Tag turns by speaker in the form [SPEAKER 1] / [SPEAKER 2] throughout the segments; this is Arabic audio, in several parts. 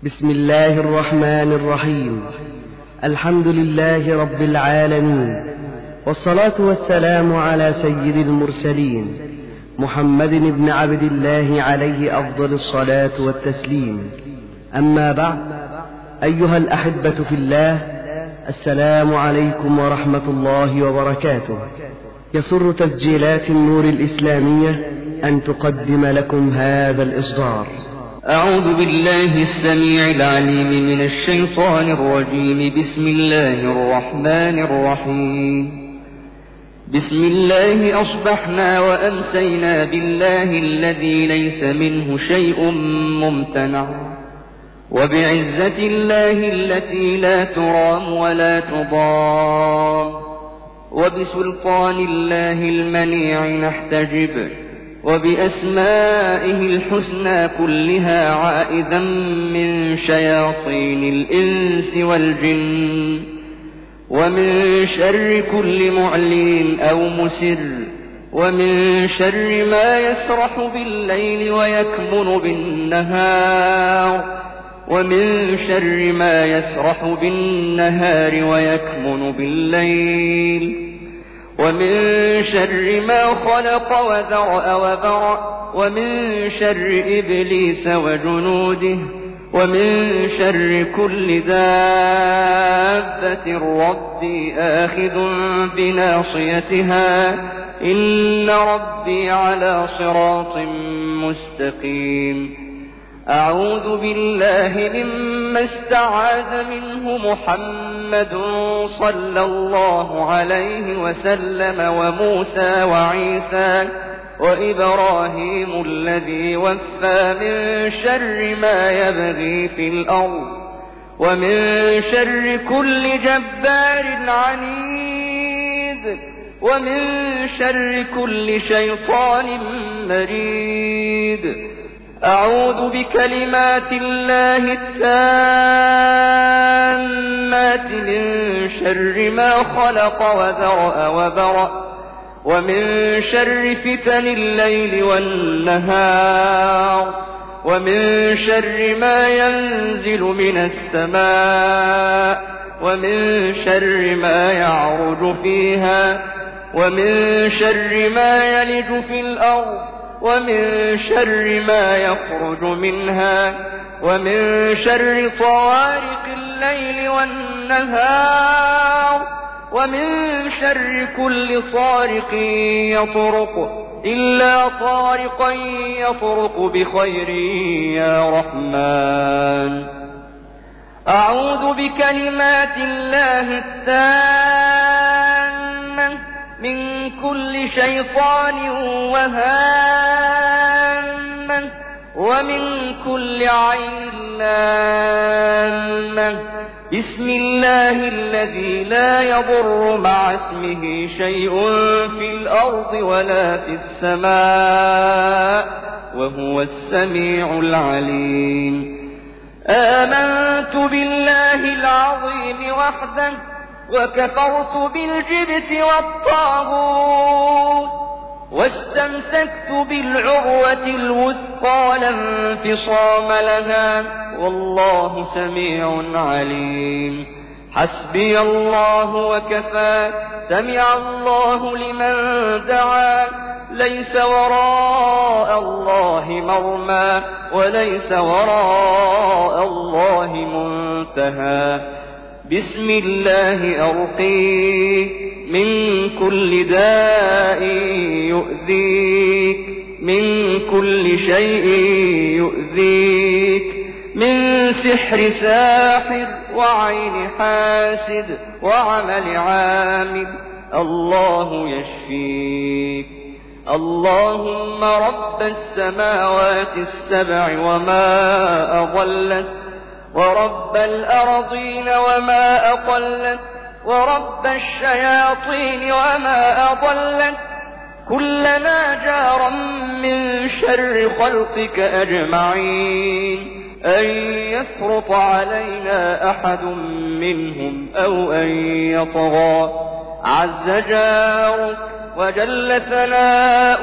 [SPEAKER 1] بسم الله الرحمن الرحيم. الحمد لله رب العالمين، والصلاة والسلام على سيد المرسلين محمد بن عبد الله عليه أفضل الصلاة والتسليم. أما بعد، أيها الأحبة في الله، السلام عليكم ورحمة الله وبركاته. يسر تسجيلات النور الإسلامية أن تقدم لكم هذا الإصدار.
[SPEAKER 2] أعوذ بالله السميع العليم من الشيطان الرجيم. بسم الله الرحمن الرحيم. بسم الله أصبحنا وأمسينا بالله الذي ليس منه شيء ممتنع، وبعزة الله التي لا ترام ولا تضام، وبسلطان الله المنيع نحتجب، وبأسمائه الحسنى كلها عائذا من شياطين الإنس والجن، ومن شر كل معلن أو مسر، ومن شر ما يسرح بالليل ويكمن بالنهار، ومن شر ما يسرح بالنهار ويكمن بالليل، ومن شر ما خلق وذرأ وبرأ، ومن شر إبليس وجنوده، ومن شر كل دابة ربي آخذ بناصيتها، إن ربي على صراط مستقيم. أعوذ بالله مما استعاذ منه محمد صلى الله عليه وسلم، وموسى وعيسى وإبراهيم الذي وفى، من شر ما يبغي في الأرض، ومن شر كل جبار عنيد، ومن شر كل شيطان مريد. أعوذ بكلمات الله التامات من شر ما خلق وذرأ وبرأ، ومن شر فتن الليل والنهار، ومن شر ما ينزل من السماء، ومن شر ما يعرج فيها، ومن شر ما يلج في الأرض، ومن شر ما يخرج منها، ومن شر طوارق الليل والنهار، ومن شر كل طارق يطرق إلا طارقا يطرق بخير يا رحمن. أعوذ بكلمات الله التامة من كل شيطان وهامة، ومن كل عين لامة. بسم الله الذي لا يضر مع اسمه شيء في الأرض ولا في السماء، وهو السميع العليم. آمنت بالله العظيم وحده، وكفرت بالجبت والطاغوت، واستمسكت بالعروة الوثقى لا انفصام لها، والله سميع عليم. حسبي الله وكفى، سمع الله لمن دعا، ليس وراء الله مرمى، وليس وراء الله منتهى. بسم الله أرقيك من كل داء يؤذيك، من كل شيء يؤذيك، من سحر ساحر وعين حاسد وعمل عامل، الله يشفيك. اللهم رب السماوات السبع وما أضلت، ورب الأرضين وما أقلت، ورب الشياطين وما أضلت، كلنا جارا من شر خلقك أجمعين، أن يفرط علينا أحد منهم أو أن يطغى. عز جارك وجل ثناؤك،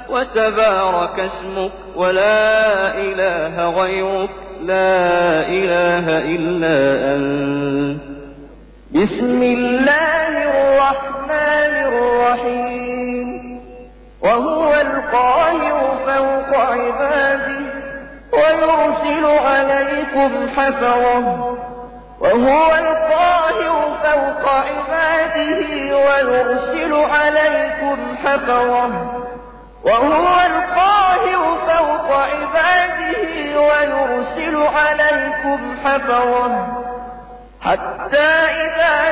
[SPEAKER 2] وتبارك اسمك ولا إله غيرك لا إله إلا أنت. بسم الله الرحمن الرحيم. وهو القاهر فوق عباده ويرسل عليكم حفظه. وهو القاهر فوق عباده ويرسل عليكم حفظه. وهو القاهر فوق عباده ويرسل عليكم حفظه حتى إذا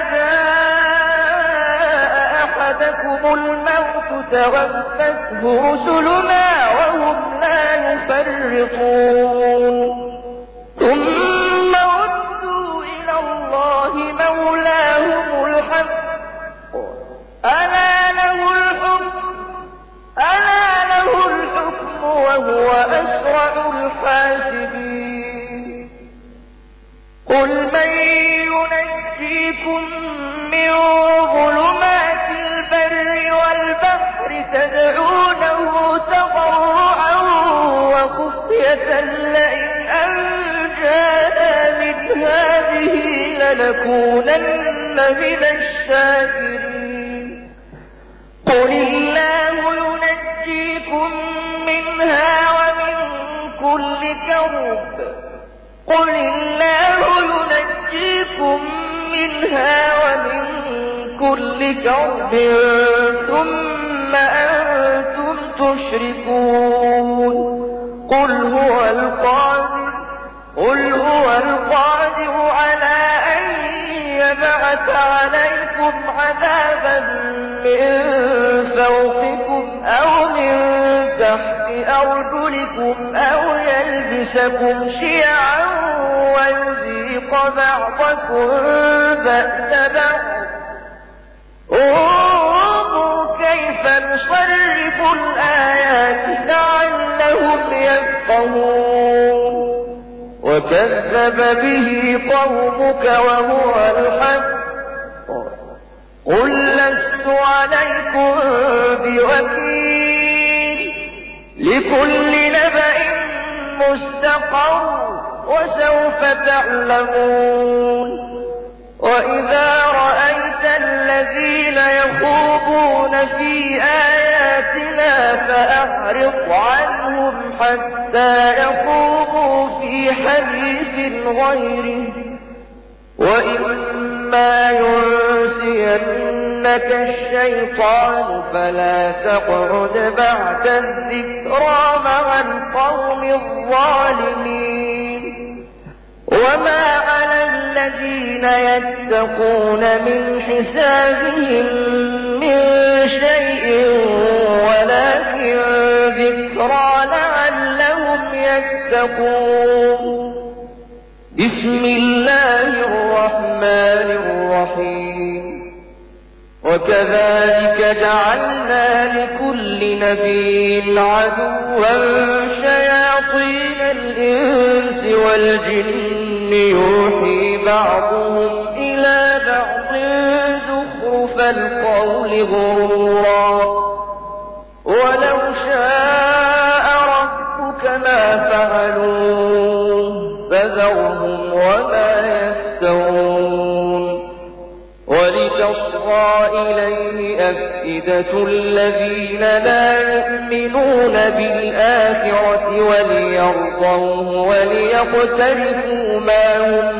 [SPEAKER 2] جاء أحدكم الموت توفته رسلنا وهم لا يفرطون ثم ردوا إلى الله مولاهم الحق ألا له الحكم وهو أسرع الحاسبين. قل من ينجيكم من ظلمات البر والبحر تدعونه تضرعا وخفية لئن أنجانا من هذه لنكونن من الشاكرين. قل الله ينجيكم منها ومن كل كرب. قل الله ينجيكم منها ومن كل كرب ثم أنتم تشركون. قل هو القادر على أن يبعث عليكم عذابا من فوقكم أو من تحت أرجلكم أو يلبسكم شيعا ويذيق بعضكم بأس بعض. انظروا كيف نصرف الآيات لعلهم يفقهون. وكذب به قومك وهو الحق. قل لست عليكم بوكيل لكل نبأ مستقر وسوف تعلمون. وإذا رأيت الذين يخوضون في آياتنا فأعرض عنهم حتى يخوضوا في حديث غيره وإما ينسينك الشيطان فلا تقعد بعد الذكرى مع القوم الظالمين. وما على الذين يتقون من حسابهم من شيء ولكن ذكرى لعلهم يتقون. بسم الله الرحمن الرحيم. وكذلك جعلنا لكل نبي عدوا شياطين الإنس والجن يوحي بعضهم إلى بعض زخرف القول غرورا ولو شاء ربك ما فعلوه فذرهم وما يفترون. ولتصغى إليه أفئدة الذين لا يؤمنون بالآخرة وليرضوه وليقترفوا ما هم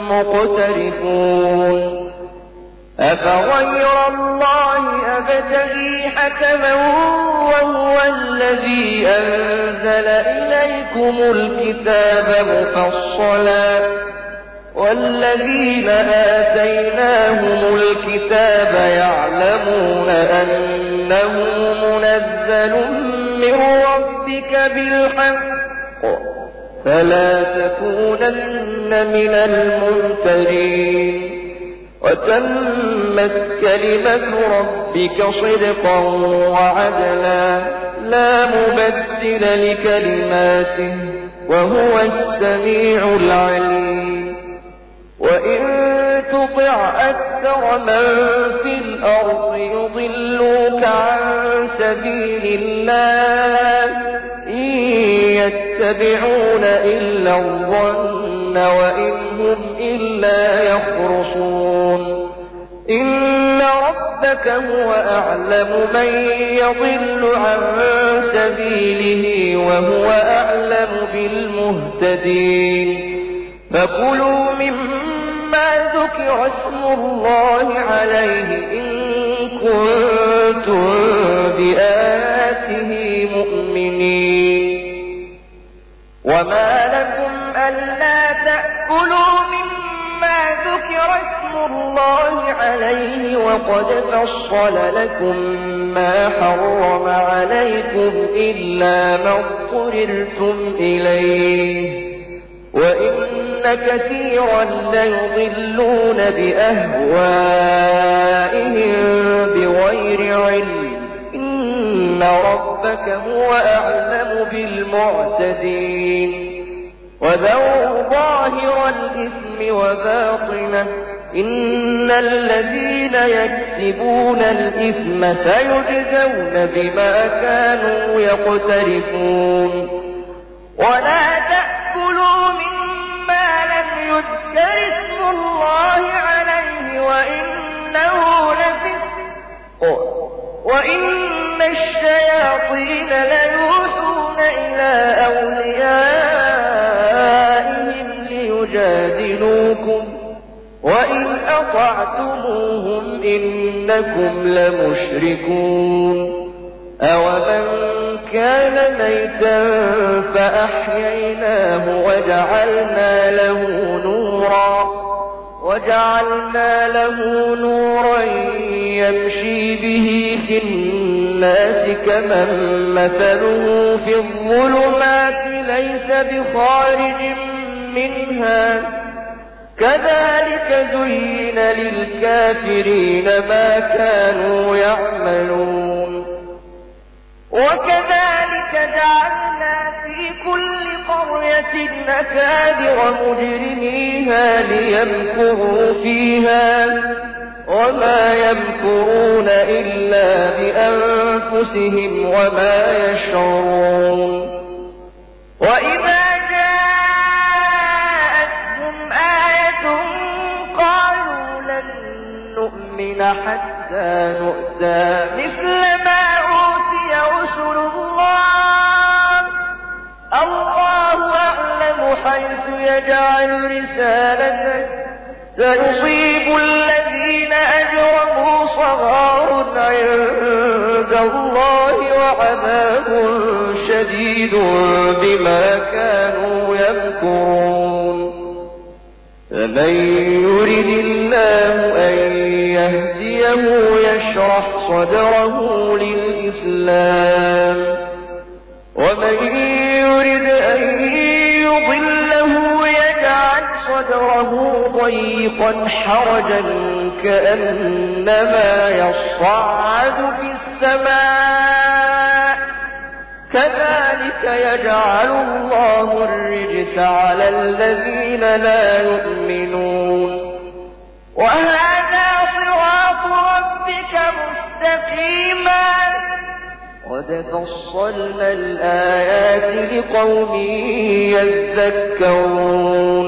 [SPEAKER 2] مقترفون. أفغير الله أبتغي حكما وهو الذي أنزل إليكم الكتاب مفصلا والذين آتيناهم الكتاب يعلمون أنه منزل من ربك بالحق فلا تكونن من الممترين. وتمت كلمة ربك صدقا وعدلا لا مبدل لكلماته وهو السميع العليم. وإن تطع أكثر من في الأرض يضلوك عن سبيل الله إن يتبعون إلا الظن وإن هم إلا يخرصون إن ربك هو أعلم من يضل عن سبيله وهو أعلم بالمهتدين فكلوا مما ذكر اسم الله عليه إن كنتم بآياته مؤمنين وما لكم ألا تأكلوا مما ذكر اسم الله عليه وقد فصل لكم ما حرم عليكم إلا ما اضطررتم إليه وإن كثيرا ليضلون بأهوائهم بغير علم إن ربك هو أعلم بالمعتدين وذروا ظاهر الإثم وباطنه إن الذين يكسبون الإثم سيجزون بما كانوا يقترفون ولا تأكلوا مما لم يذكر اسم الله عليه وإن الشياطين ليوحون إلى أوليائهم ليجادلوكم وإن أطعتموهم إنكم لمشركون أومن كان ميتا فأحييناه وجعلنا له نورا يمشي به في الناس كمن مثله في الظلمات ليس بخارج منها كذلك زين للكافرين ما كانوا يعملون وكذلك جعلنا في كل قرية أكابر مجرميها ليمكروا فيها وما يمكرون إلا بأنفسهم وما يشعرون وإذا جاءتهم آية قالوا لن نؤمن حتى نؤتى مثل ما أوتي رسل الله أعلم حيث يجعل رسالته سيصيب الذين أجرموا صغار عند الله وعذاب شديد بما كانوا يمكرون فمن يرد الله أن يهديه يشرح صدره للإسلام ومن يرد أن يضله يجعل صدره ضيقا حرجا كأنما يصعد في السماء كذلك يجعل الله الرجس على الذين لا يؤمنون وهذا صراط ربك مستقيما قد فصلنا الآيات لقوم يذكرون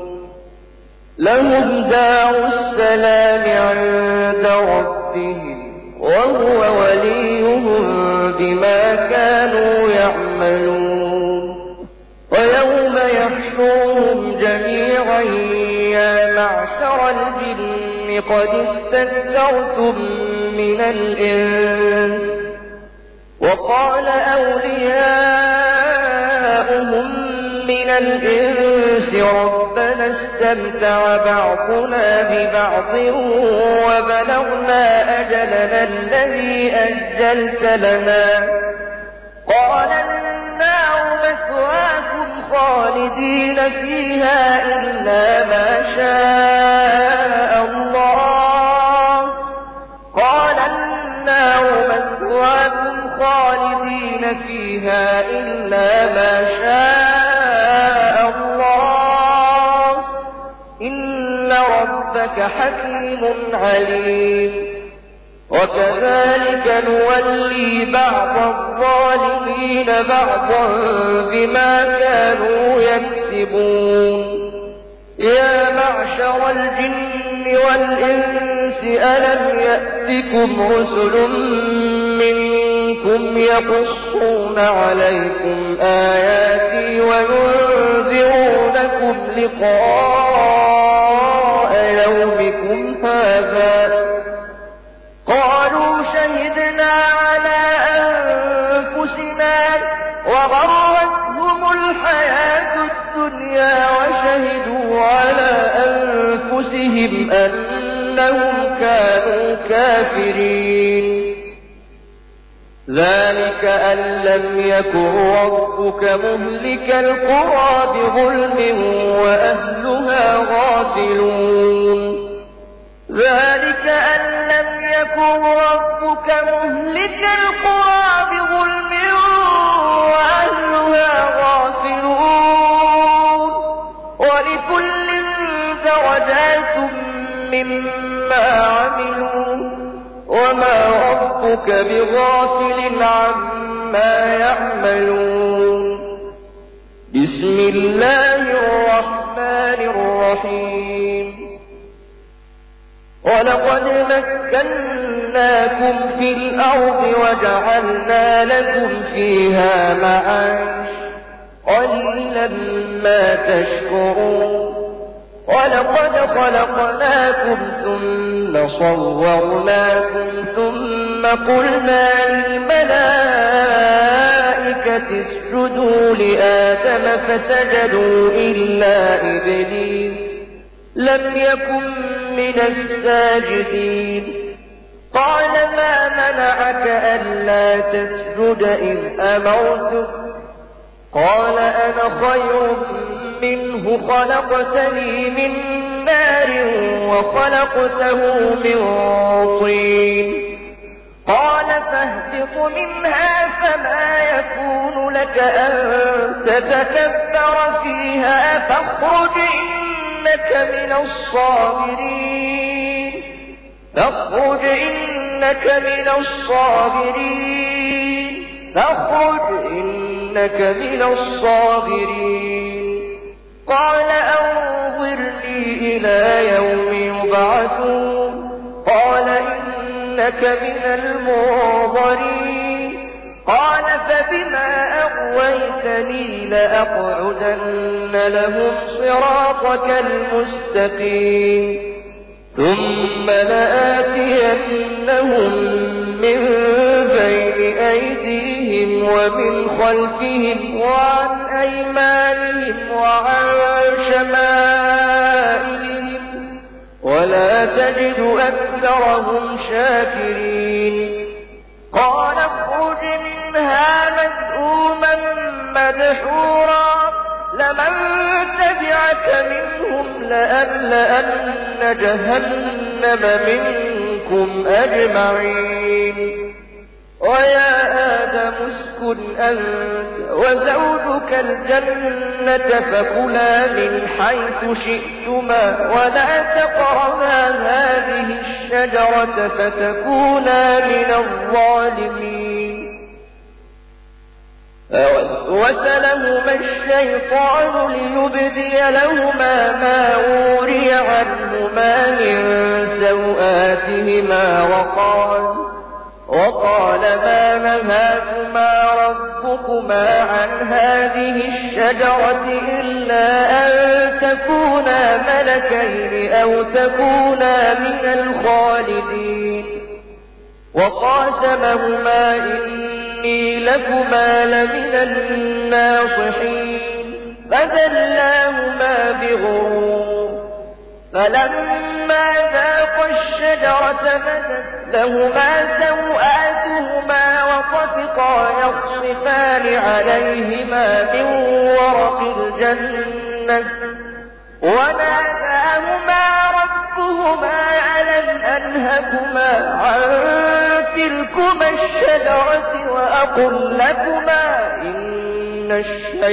[SPEAKER 2] لهم دار السلام عند ربهم وهو وليهم بما كانوا يعملون ويوم يحشرهم جميعا يا معشر الجن قد استكثرتم من الإنس وقال أولياؤهم من الإنس ربنا استمتع بعضنا ببعض وبلغنا أجلنا الذي أجلت لنا قال النار مثواكم خالدين فيها إلا ما شاء الله قال النار مثواكم خالدين فيها إلا ما شاء الله إن ربك إنك حكيم عليم وكذلك نولي بعض الظالمين بعضا بما كانوا يكسبون يا معشر الجن والإنس ألم يأتكم رسل منكم يقصون عليكم آياتي وينذرونكم لقاء يومكم هذا قالوا شهدنا على أنفسنا وغرتهم الحياة الدنيا وشهدوا على أنفسهم أنهم كانوا كافرين ذلك أن لم يكن ربك مهلك القرى بظلم وأهلها غافلون ذلك أن لم يكن ربك مهلك القرى بظلم وأهلها غافلون ولكل درجات مما عملوا وما ربك بغافل عما يعملون بسم الله الرحمن الرحيم ولقد مكناكم في الأرض وجعلنا لكم فيها معاش قليلا ما تشكرون ولقد خلقناكم ثم صورناكم ثم قلنا للملائكة اسجدوا لآدم فسجدوا إلا إبليس لم يكن من الساجدين قال ما منعك ألا تسجد إذ أمرتك قال أنا خير منه خلقتني من نار وخلقته من طين قال فاهبط منها فما يكون لك أن تتكبر فيها فاخرج إنك من الصاغرين فاخرج إنك من الصاغرين قال أنظرني إلى يوم يبعثون قال إنك من المنظرين قال فبما أغويتني لأقعدن لهم صراطك المستقيم ثم لآتينهم من بين أيديهم ومن خلفهم وعن أيمانهم وعن شمائلهم ولا تجد أكثرهم شاكرين قال اخرج منها مذءوما مدحورا لمن تبعك منهم لأملأن جهنم منكم أجمعين ويا آدم اسكن أنت وزوجك الجنة فكلا من حيث شئتما ولا تقربا هذه الشجرة فتكونا من الظالمين فوسوس لهما الشيطان ليبدي لهما ما وري عنهما من سوآتهما وقال ما نهاكما ربكما عن هذه الشجرة إلا أن تكونا ملكين أو تكونا من الخالدين وقاسمهما إني لكما لمن الناصحين فدلاهما بغرور فلما ذاقا الشجرة بدت لهما سوآتهما وطفقا يخصفان عليهما من ورق الجنة وناداهما ربهما ألم أنهكما عن تلكما الشجرة وأقل لكما إن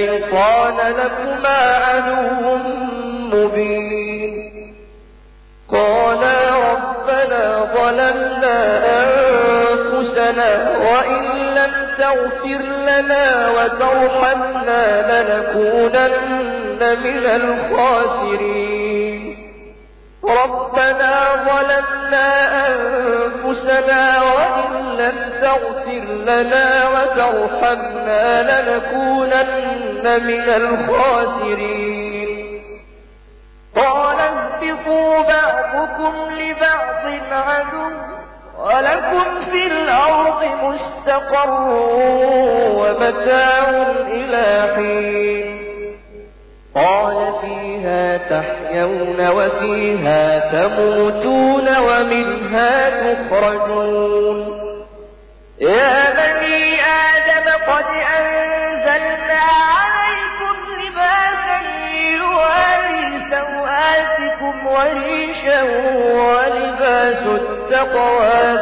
[SPEAKER 2] الشيطان لكما عدو مبين قالا ربنا ظلمنا أنفسنا وإن لم تغفر لنا وترحمنا لنكونن من الخاسرين ربنا ظلمنا أنفسنا وإن لم تغفر لنا وترحمنا لنكونن من الخاسرين قال اهبطوا بعضكم لبعض عدو ولكم في الأرض مستقر ومتاع إلى حين قال فيها تحيون وفيها تموتون ومنها تخرجون يا بني آدم قد أنزلنا عليكم لباسا يواري سوآتكم وريشا ولباس التقوى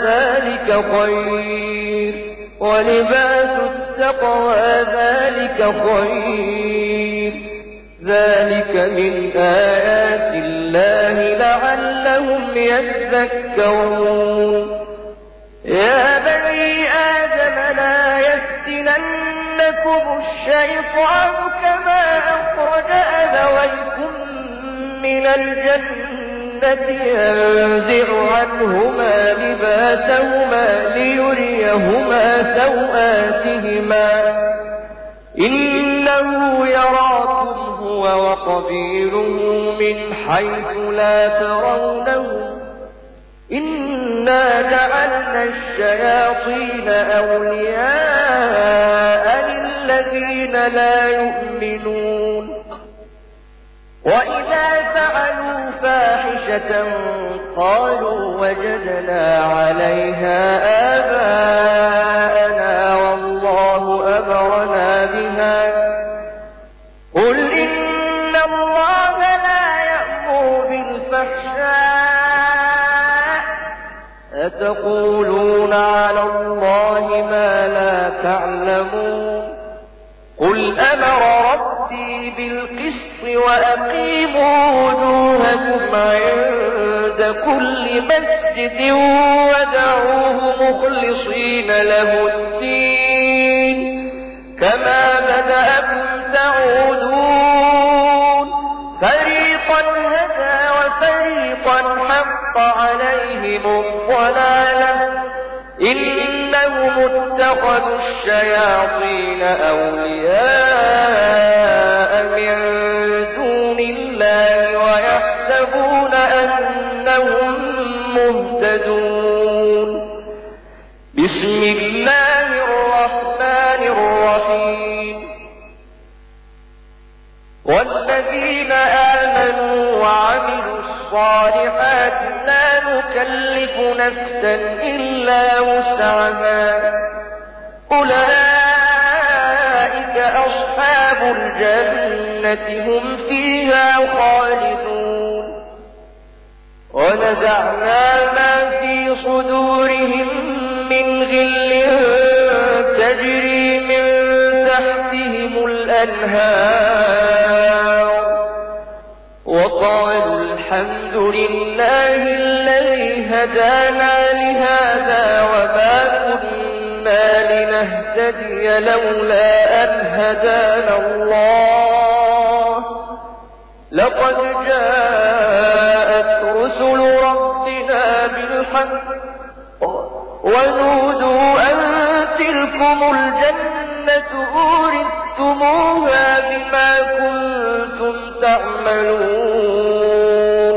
[SPEAKER 2] ذلك خير ذلك من آيات الله لعلهم يذكرون يا بني آدم لا يفتننكم الشيطان كما أخرج أبويكم من الجنة ينزع عنهما لباسهما ليريهما سوآتهما إنه يراكم هو وقبيله من حيث لا ترونهم إنا جعلنا الشياطين أولياء للذين لا يؤمنون وإذا فعلوا فاحشة قالوا وجدنا عليها آباءنا والله أمرنا بها قل إن الله لا يأمر بالفحشاء أتقولون على الله ما لا تعلمون قل أمر ربي بالقسط وأقيموا وجوهكم عند كل مسجد ودعوه مخلصين له الدين كما بدأكم تعودون فريقا هدى وفريقا حق عليهم الضلالة إنهم اتخذوا الشياطين أولياء من دون الله ويحسبون أنهم مهتدون بسم الله الرحمن الرحيم والذين آمنوا وعملوا الصالحات لا نكلف نفسا إلا وسعها أولئك أصحاب الجنة هم فيها خالدون ونزعنا ما في صدورهم من غل تجري من تحتهم الأنهار وقالوا الحمد لله الذي هدانا لهذا وما كنا لنهتدي لولا أن هدانا الله لقد جاءت رسل ربنا بالحق ونودوا أن تلكم الجنة أورثتموها بما كنتم تعملون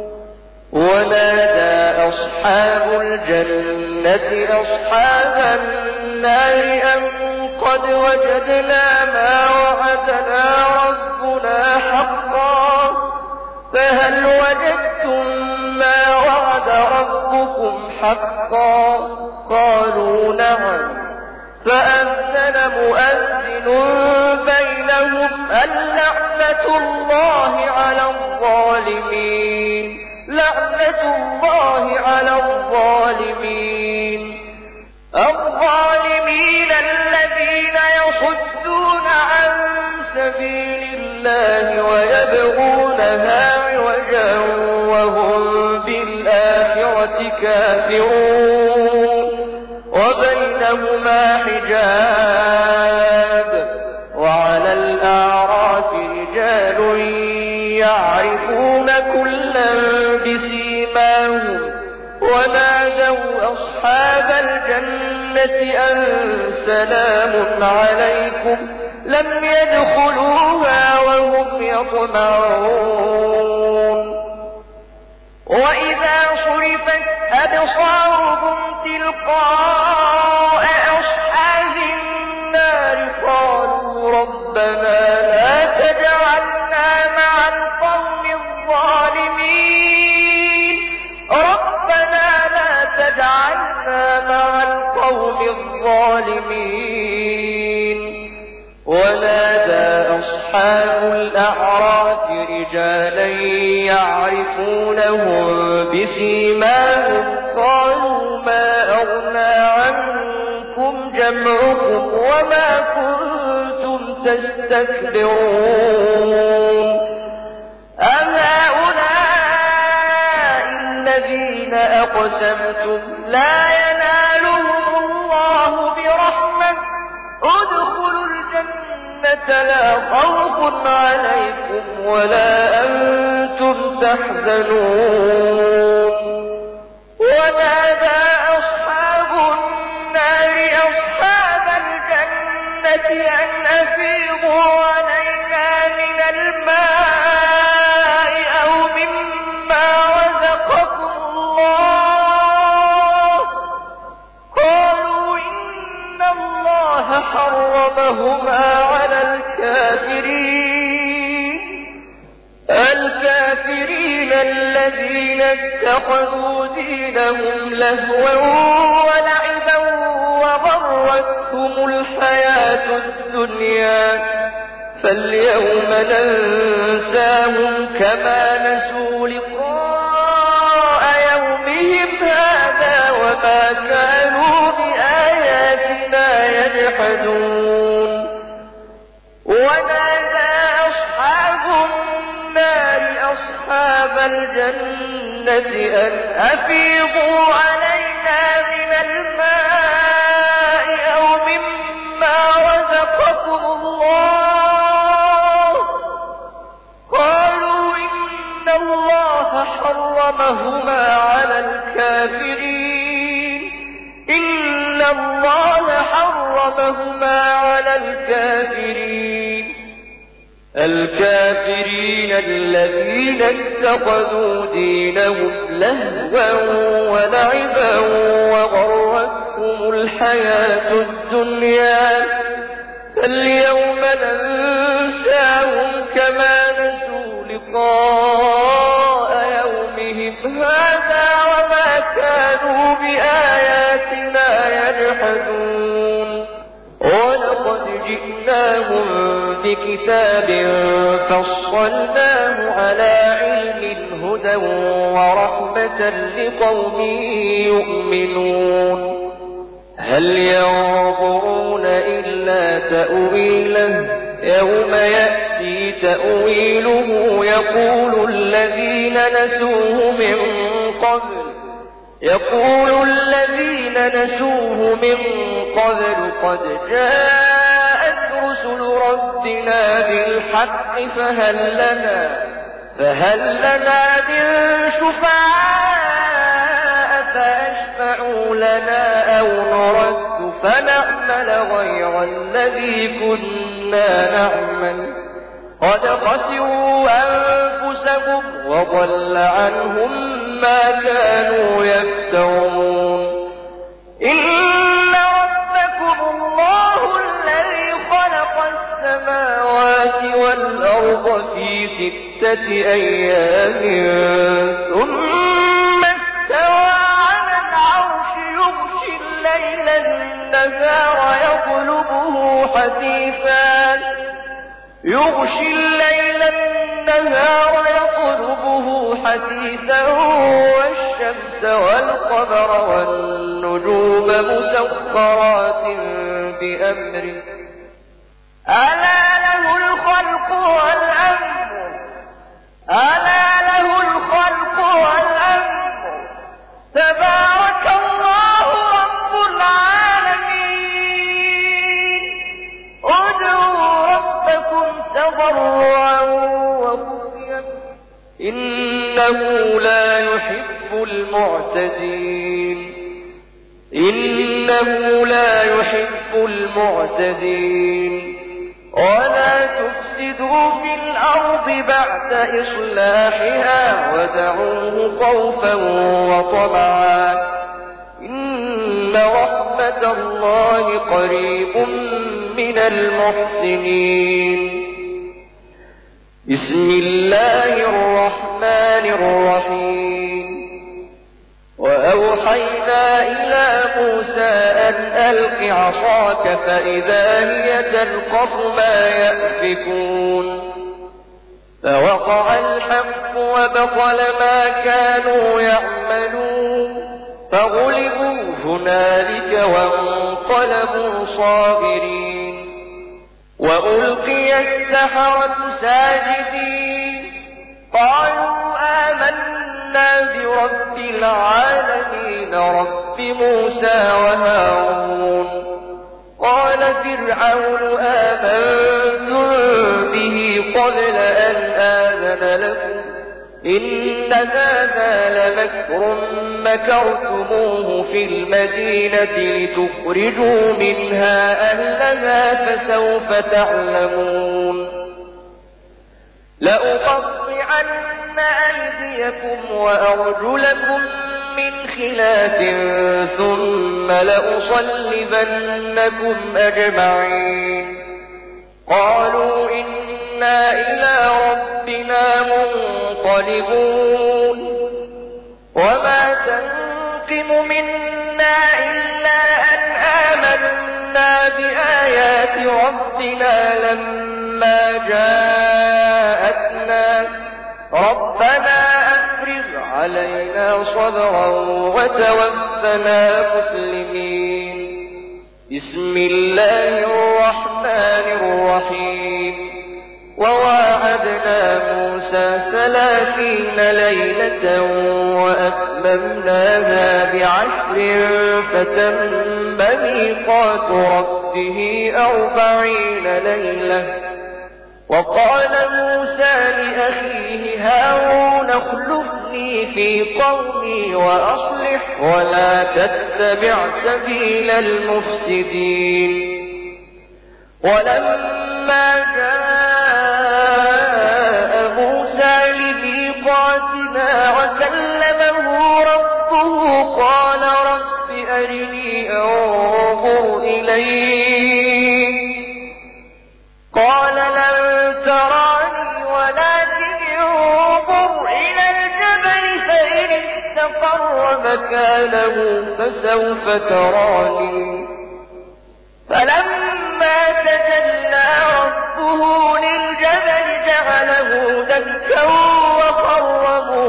[SPEAKER 2] ونادى أصحاب الجنة أصحاب النار أن قد وجدنا ما وعدنا ربنا حقا فهل وجدتم ما وعد ربكم حقا قالوا نعم فأذن مؤذن بينهم اللعنة الله على الظالمين لعنة الله على الظالمين الذين يصدون عن سبيل الله ويبغونها عوجا وهم الكافرون وبينهما حجاب وعلى الأعراف رجال يعرفون كلا بسيماهم ونادوا أصحاب الجنة أن سلام عليكم لم يدخلوها وهم يطمعون وإذا صرفت أبصارهم تلقاء أصحاب النار قالوا ربنا لا تجعلنا مع القوم الظالمين ربنا لا تجعلنا مع القوم الظالمين ونادى أصحاب الأعراف رجالا يعرفونهم بسيماهم قالوا ما أغنى عنكم جمعكم وما كنتم تستكبرون أهؤلاء الذين أقسمتم لا ينالهم الله برحمة ادخلوا الجنة لا خوف عليكم ولا أنتم تحزنون ونادى أصحاب النار أصحاب الجنة أن أفيضوا علينا من الماء أو مما رزقكم الله قالوا إن الله حرمهما على الكافرين الذين اتخذوا دينهم لهوا ولعبا وغرتهم الحياة الدنيا فاليوم ننساهم كما نسوا لقاء يومهم هذا وما كانوا بآياتنا يجحدون ونادى أصحاب النار أصحاب الجنة أن أفيضوا علينا من الماء أو مما رزقكم الله قالوا إن الله حرمهما على الكافرين إن الله حرمهما على الكافرين الذين اتخذوا دينهم لهوا ولعبا وغرتهم الحياة الدنيا فاليوم ننساهم كما نسوا لقاء يومهم هذا وما كانوا بآياتنا يجحدون ولقد جئناهم بكتاب فصلناه على علم هدى ورحمة لقوم يؤمنون هل ينظرون إلا تأويله يوم يأتي تأويله يقول الذين نسوه من قبل قد جاءت رسل ربنا بالحق فهل لنا من شفعاء فيشفعوا لنا أو نرد فنعمل غير الذي كنا نعمل قد خسروا أنفسهم وضل عنهم ما كانوا يفترون إن ربكم الله الذي خلق السماوات والأرض في 6 أيام ثم استوى على العرش يغشي الليل النهار يطلبه حثيثا والشمس والقمر والنجوم مسخرات بأمره ألا له الخلق والأمر تبارك تضرعا وخفيا إنه لا يحب المعتدين ولا تفسدوا في الأرض بعد إصلاحها ودعوه خوفا وطمعا إن رحمة الله قريب من المحسنين. بسم الله الرحمن الرحيم. وأوحينا إلى موسى أن ألق عصاك فإذا هي تلقف ما يأفكون فوقع الحق وبطل ما كانوا يعملون فغلبوا هنالك وانقلبوا صاغرين وألقي السحرة ساجدين قالوا آمنا برب العالمين رب موسى وهارون. قال فرعون آمنتم به قبل أن آذن لكم إن هذا لمكر مكرتموه في المدينة لتخرجوا منها أهلها فسوف تعلمون. لأقطعن أيديكم وأرجلكم من خلاف ثم لأصلبنكم أجمعين. قالوا إنا إلى ربنا منقلبون. وما تنقم منا إلا أن آمنا بآيات ربنا لما جاءتنا ربنا أفرغ علينا صبرا وتوفنا مسلمين. بسم الله الرحمن الرحيم. وواعدنا موسى 30 ليلة وأتممناها ب10 فتم ميقات ربه 40 ليلة. وقال موسى لأخيه هارون اخلفني في قومي وأصلح ولا تتبع سبيل المفسدين. ولما جاء موسى لميقاتنا وكلمه ربه قال رب أرني أنظر إليك قال لن تراني ولكن انظر إلى الجبل فإن استقر مكانه فسوف تراني. فلما تجلى ربه للجبل جعله دكا وخر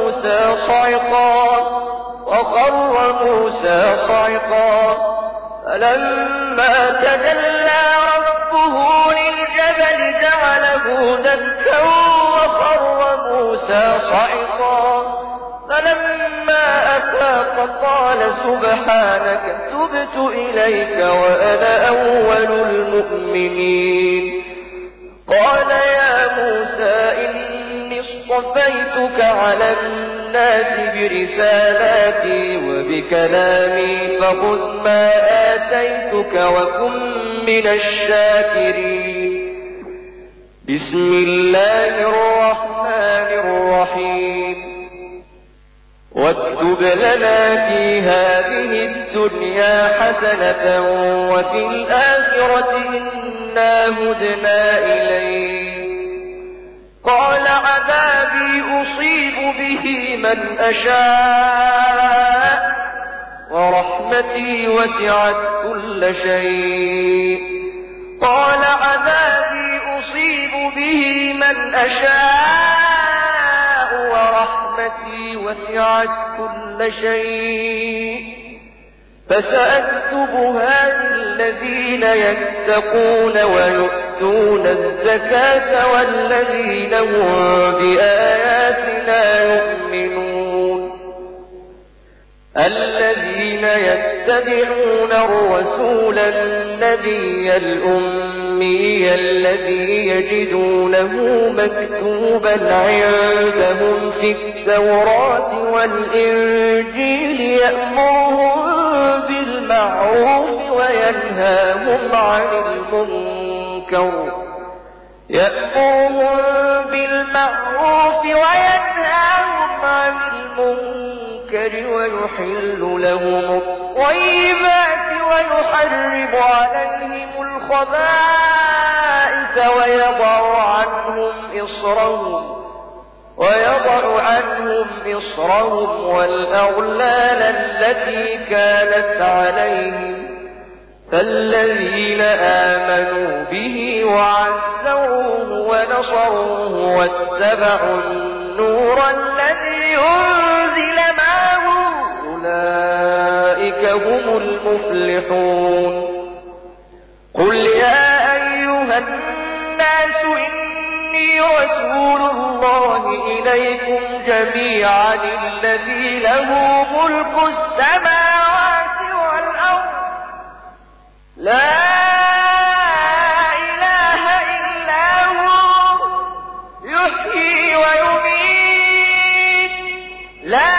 [SPEAKER 2] موسى صعقا. فلما تجلى ربه للجبل جعله دكا وخر موسى صعقا. فلما أفاق قال سبحانك تبت إليك وأنا أول المؤمنين. قال يا موسى إني اصطفيتك على الناس برسالاتي وبكلامي فخذ ما آتيتك وكن من الشاكرين. بسم الله الرحمن الرحيم. واكتب لنا في هذه الدنيا حسنة وفي الآخرة إنا هدنا إليك. قال عذابي أصيب به من أشاء ورحمتي وسعت كل شيء. قال عذابي أصيب به من أشاء ورحمتي وسعت كل شيء فسأكتبها للذين يتقون ويؤتون الزكاة والذين هم بآياتنا يؤمنون. الذين يتقون يتبعون الرسول النبي الأمي الذي يجدونه مكتوبا عندهم في التوراة والإنجيل يأمرهم بالمعروف وينهاهم عن المنكر ويحل لهم الطيبات ويحرم عليهم الخبائث ويضع عنهم إصرهم والأغلال التي كانت عليهم فالذين آمنوا به وعزروه ونصروه واتبعوا النور الذي أنزل معه أولئك هم المفلحون. قل يا أيها الناس إني رسول الله إليكم جميعا الذي له ملك السماوات والأرض لا إله إلا هو يحيي ويميت لا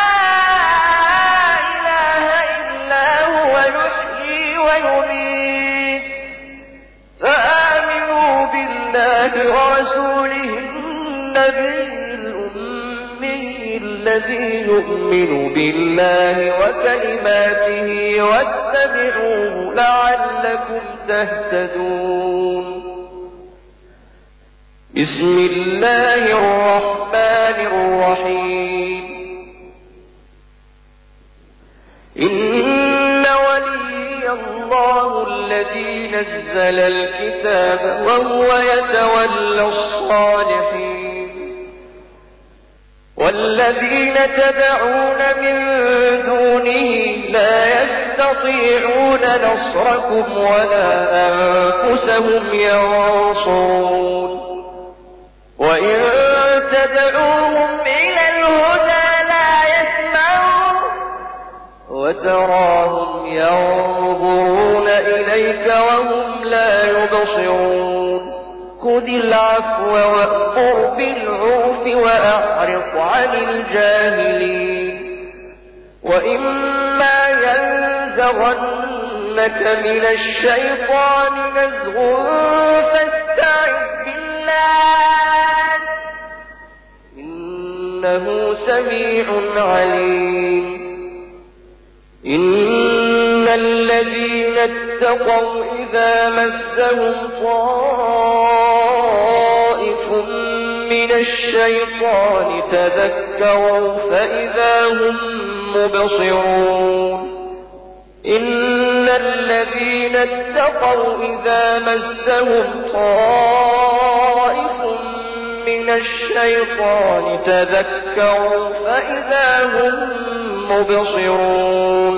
[SPEAKER 2] إله إلا هو يحيي ويميت فآمنوا بالله ورسوله النبي الأمي الذي يؤمن بالله وكلماته واتبعوه لعلكم تهتدون. بسم الله الرحمن الرحيم. إن ولي الله الذي نزل الكتاب وهو يتولى الصالحين والذين تدعون من دونه لا يستطيعون نصركم ولا أنفسهم ينصرون وإن تدعوهم إلى الهدى لا يسمعون وتراهم ينظرون إليك وهم لا يبصرون. خذ العفو وأمر بالعرف وأعرض عن الجاهلين وإما ينزغنك من الشيطان نزغ فاستعذ بالله إنه سميع عليم. إن الذين اتقوا إذا مسهم طائف من الشيطان تذكروا فإذا هم مبصرون. إن الذين اتقوا إذا مسهم طائف من الشيطان تذكروا فإذا هم مبصرون.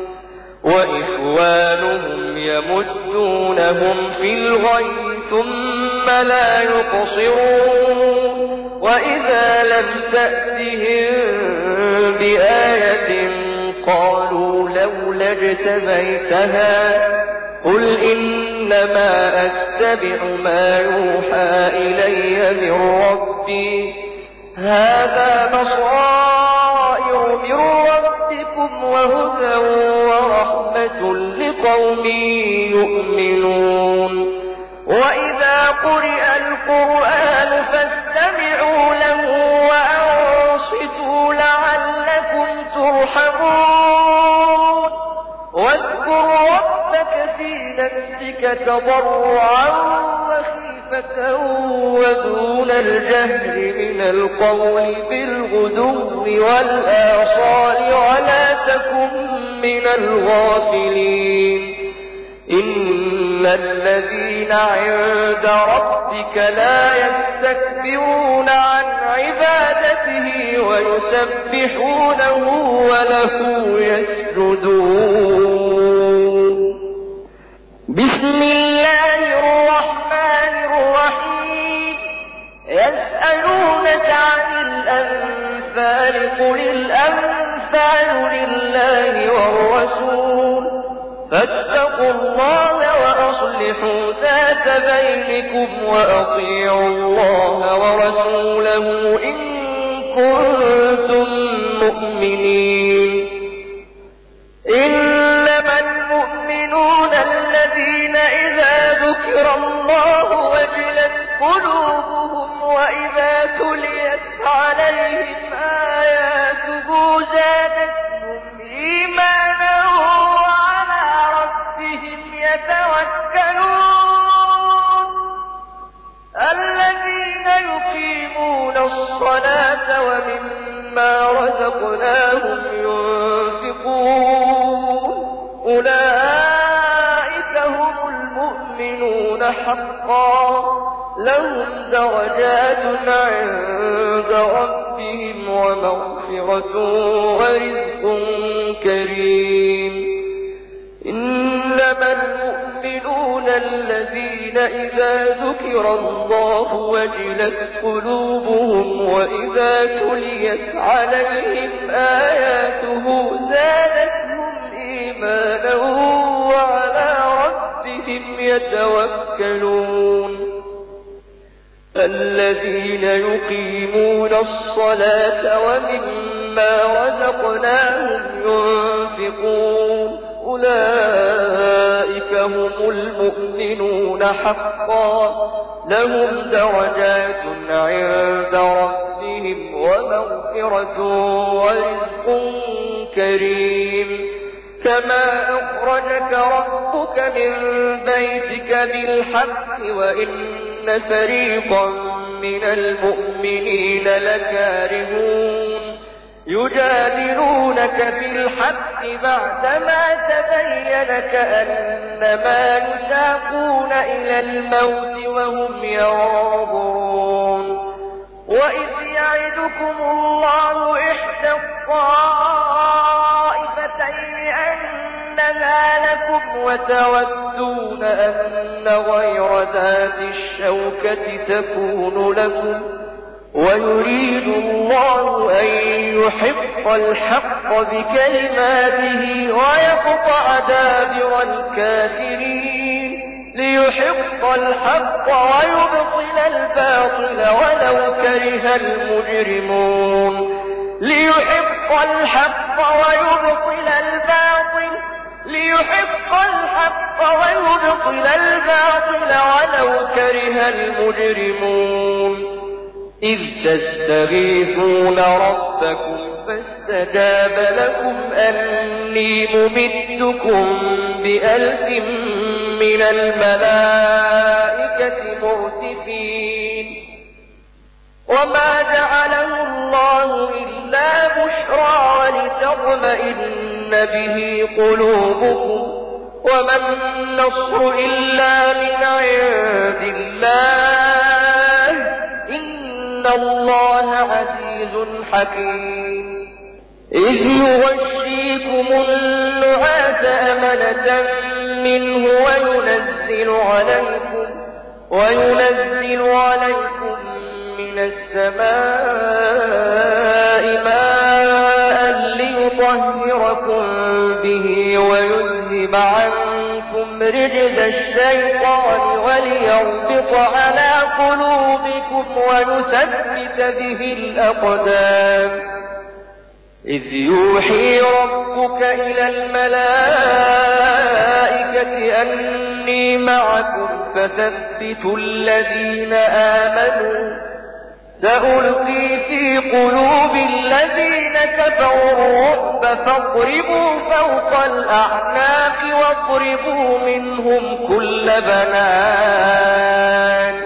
[SPEAKER 2] وإخوانهم يمدونهم في الغي ثم لا يقصرون. وإذا لم تأتهم بآية قالوا لولا اجتبيتها قل إنما أتبع ما يوحى إلي من ربي هذا بصائر من ربكم وهدى ورحمة لقوم يؤمنون. وإذا قرئ القرآن فاستمعوا له وأنصتوا لعلكم ترحمون. واذكر ربك في نفسك تضرعا وخيفة ودون الجهر من القول بالغدو والآصال ولا تكن من الغافلين. إن الذين عند ربك لا يستكبرون عن عبادته ويسبحونه وله يسجدون. بسم الله الرحمن الرحيم. يسألونك عن الأنفال قل الأنفال لله والرسول فاتقوا الله وأصلحوا ذات بينكم وأطيعوا الله ورسوله إن كنتم مؤمنين. إنما المؤمنون الذين إذا ذكر الله وجلت قلوبهم وإذا تليت عليهم آياته زادتهم إيمانا وعلى ربهم يتوكلون. الذين يقيمون الصلاة ومما رزقناهم ينفقون أولئك هم المؤمنون حقا لهم درجات عند ربهم ومغفرة ورزق كريم. إنما المؤمنون الذين إذا ذكر الله وجلت قلوبهم وإذا تليت عليهم آياته زادتهم إيمانا وعلى ربهم يتوكلون. الذين يقيمون الصلاة ومما رزقناهم ينفقون أولئك هم المؤمنون حقا لهم درجات عند ربهم ومغفرة ورزق كريم. كما أخرجك ربك من بيتك بالحق وإن فريقا من المؤمنين لكارهون يجادلونك في الحق بعدما تبين كأنما يساقون إلى الموت وهم ينظرون. وإذ يعدكم الله إحدى الطائفتين أنها لكم وتودون أن غير ذات الشوكة تكون لكم ويريد الله أن يحق الحق بكلماته ويقطع دابر الكافرين ليحق الحق ويبطل الباطل ولو كره المجرمون. ليحق الحق ويبطل الباطل ولو كره المجرمون. إذ تستغيثون ربكم فاستجاب لكم أني ممدكم ب1000 من الملائكة مردفين. وما جعله الله إلا بشرى ولتطمئن به قلوبكم وما النصر إلا من عند الله إن الله عزيز حكيم. إذ يغشيكم النعاس أمنة منه وينزل عليكم من السماء ماء ليطهركم به ويذهب عنكم رجز الشيطان وليربط على قلوبكم ويثبت به الأقدام. إذ يوحي ربك إلى الملائكة أني معكم فثبتوا الذين آمنوا سألقي في قلوب الذين كفروا الرعب فاضربوا فوق الأعناق واضربوا منهم كل بنان.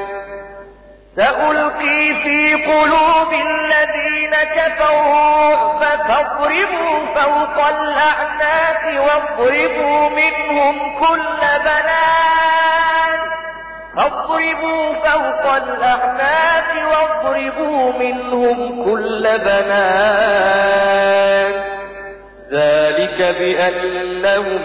[SPEAKER 2] سألقي في قلوب الذين كفروا الرعب فاضربوا فوق الأعناق واضربوا منهم كل بنان. فاضربوا فوق الأعناق واضربوا منهم كل بنان. ذلك بأنهم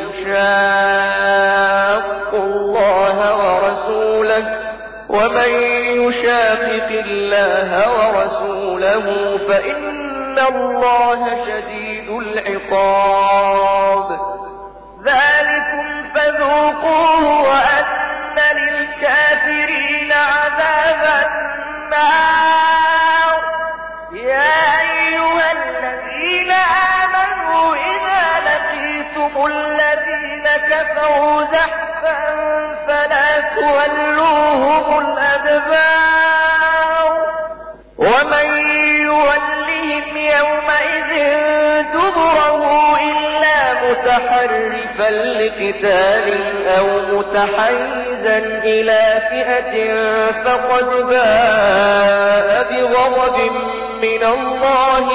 [SPEAKER 2] شاقوا الله ورسوله ومن يشاقق الله ورسوله فإن الله شديد العقاب. ذلكم فذوقوه وأن للكافرين عذاب النار. يا أيها الذين آمنوا إذا لقيتم الذين كفروا زحفا فلا تولوهم الأدبار ومن يولهم يومئذ دبره إلا متحرفا لقتال أو متحيزا إلى فئة فقد باء بغضب من الله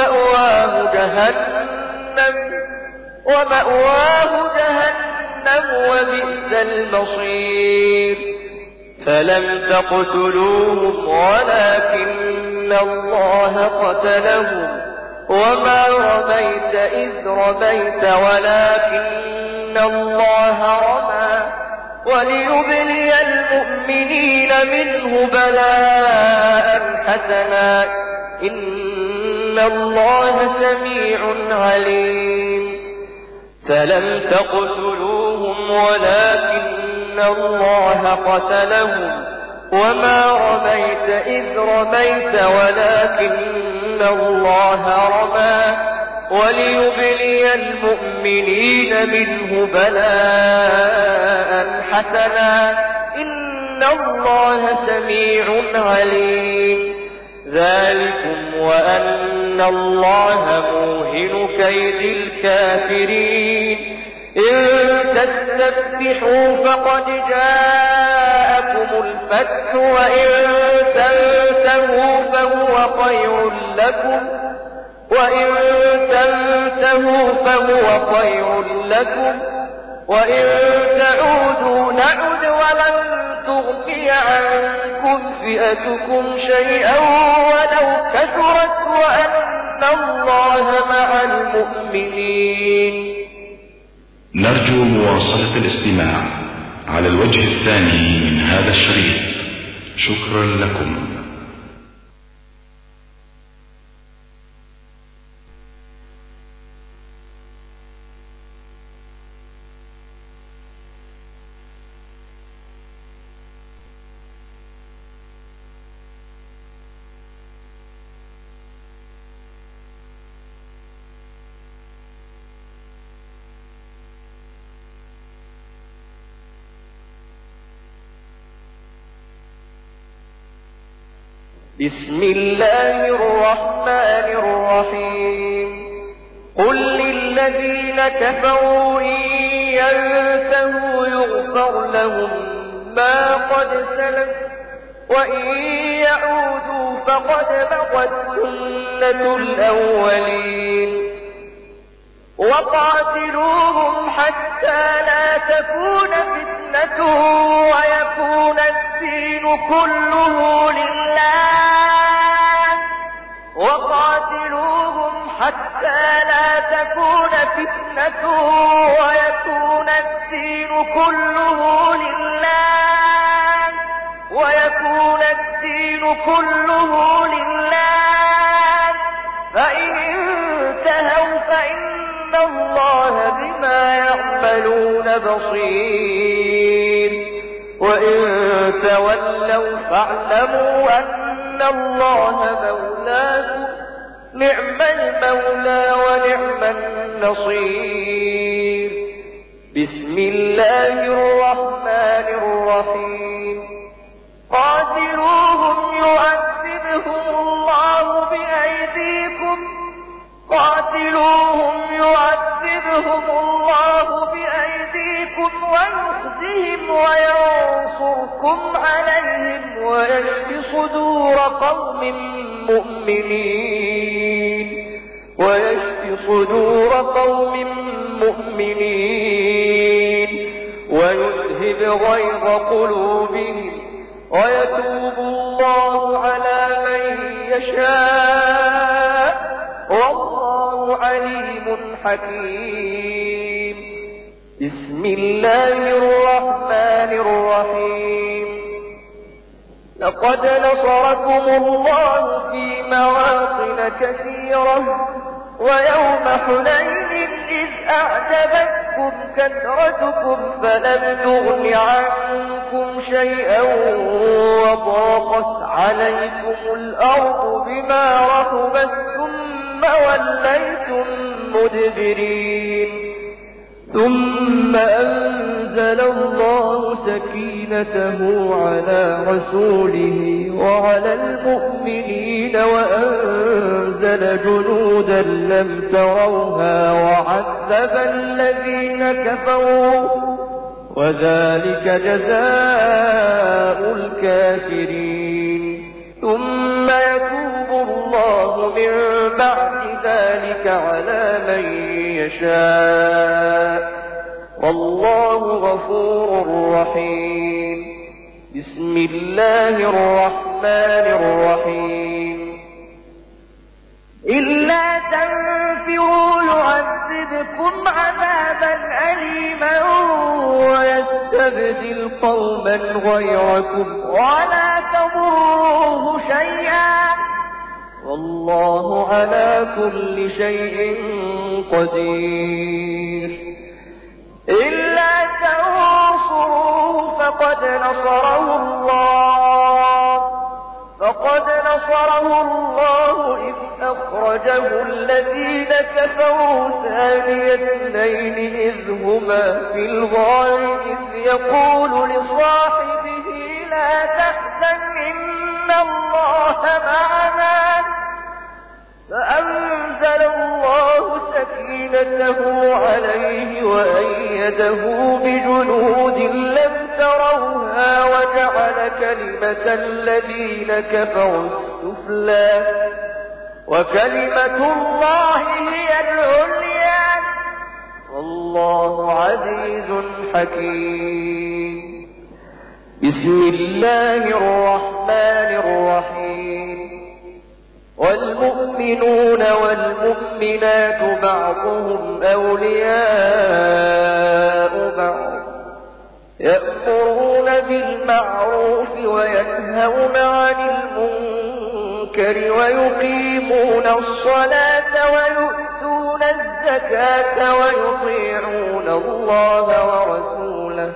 [SPEAKER 2] ومأواه جهنم وبئس المصير. فلم تقتلوهم ولكن الله قتلهم وما رميت إذ رميت ولكن الله رمى وليبلي المؤمنين منه بلاء حسنا إن الله سميع عليم. فلم تقتلوهم ولكن الله قتلهم وما رميت إذ رميت ولكن الله رمى وليبلي المؤمنين منه بلاء حسنا إن الله سميع عليم. ذلكم وأن الله موهن كيد الكافرين. إن تستفتحوا فقد جاءكم الفتح وإن تنتهوا فهو خير لكم وإن تعودوا نعد ولن تغني عنكم فئتكم شيئا ولو كثرت وأن الله مع المؤمنين.
[SPEAKER 3] نرجو مواصلة الاستماع على الوجه الثاني من هذا الشريط. شكرا لكم.
[SPEAKER 2] بسم الله الرحمن الرحيم. قل للذين كفروا إن ينتهوا يغفر لهم ما قد سلف وإن يعودوا فقد مضت سنة الأولين. وقاتلوهم حتى لا تكون فتنة ويكون الدين كله لله. وقاتلوهم حتى لا تكون فتنة ويكون الدين كله لله. فإن انتهوا فإن الله بما يعملون بصير. وإن تولوا فاعلموا أن الله مولاكم نعم المولى ونعم النصير. بسم الله الرحمن الرحيم. قاتلوهم يعذبهم الله بأيديكم ويخزهم وينصركم عليهم ويشف صدور قوم مؤمنين ويذهب غيظ قلوبهم ويتوب الله على من يشاء والله عليم حكيم. بسم الله الرحمن الرحيم. لقد نصركم الله في مواطن كثيرة ويوم حنين إذ أعجبتكم غلبتكم كثرتكم فلم تغن عنكم شيئا وضاقت عليكم الأرض بما رحبت ثم وليتم مدبرين ثم أنزل الله سكينته على رسوله وعلى المؤمنين وأنزل جنودا لم تروها وعذب الذين كفروا وذلك جزاء الكافرين ثم يتوب الله من بعد ذلك على من يشاء والله غفور رحيم بسم الله الرحمن الرحيم إلا تنفروا يعذبكم عذابا أليما ويستبدل قوما غيركم ولا تضروه شيئا والله على كل شيء قدير إلا تنصروه فقد نصره الله إذ أخرجه الذين كفروا ثاني اثنين إذ هما في الغار إذ يقول لصاحبه لا تحزن إن الله معنا فأنزل الله سكينته عليه وأيده بجنود لم تروها وجعل كلمة الذين كفروا السفلى وكلمة الله هي العليا والله عزيز حكيم بسم الله الرحمن الرحيم والمؤمنون والمؤمنات بعضهم أولياء بعض يأمرون بالمعروف وينهون عن المنكر ويقيمون الصلاة ويؤتون الزكاة ويطيعون الله ورسوله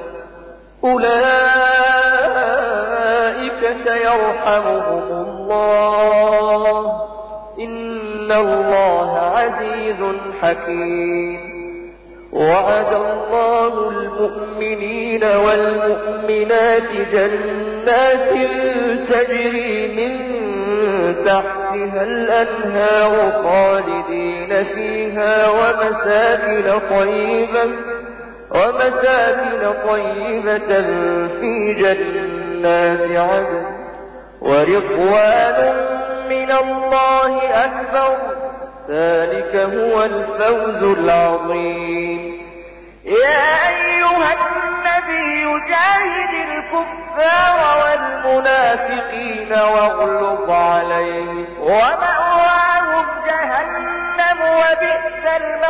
[SPEAKER 2] أولئك سيرحمهم الله إن الله عزيز حكيم وعد الله المؤمنين والمؤمنات جنات تجري من تحتها الأنهار خالدين فيها ومساكن طيبة في جنات عدن ورضوان من الله أكبر ذلك هو الفوز العظيم يا أيها النبي جاهد الكفار والمنافقين واغلظ عليهم ومأواهم جهنم وبئس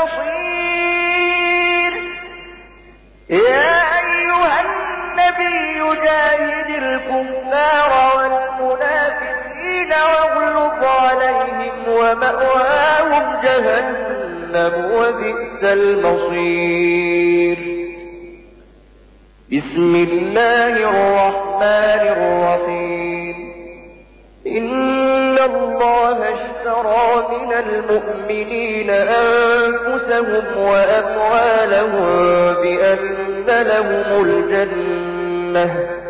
[SPEAKER 2] المصير يا أيها النبي جاهد الكفار والمنافقين واغلظ عليهم ومأواهم جهنم وبئس المصير بسم الله الرحمن الرحيم إن الله اشترى من المؤمنين أنفسهم وأموالهم بأن لهم الجنة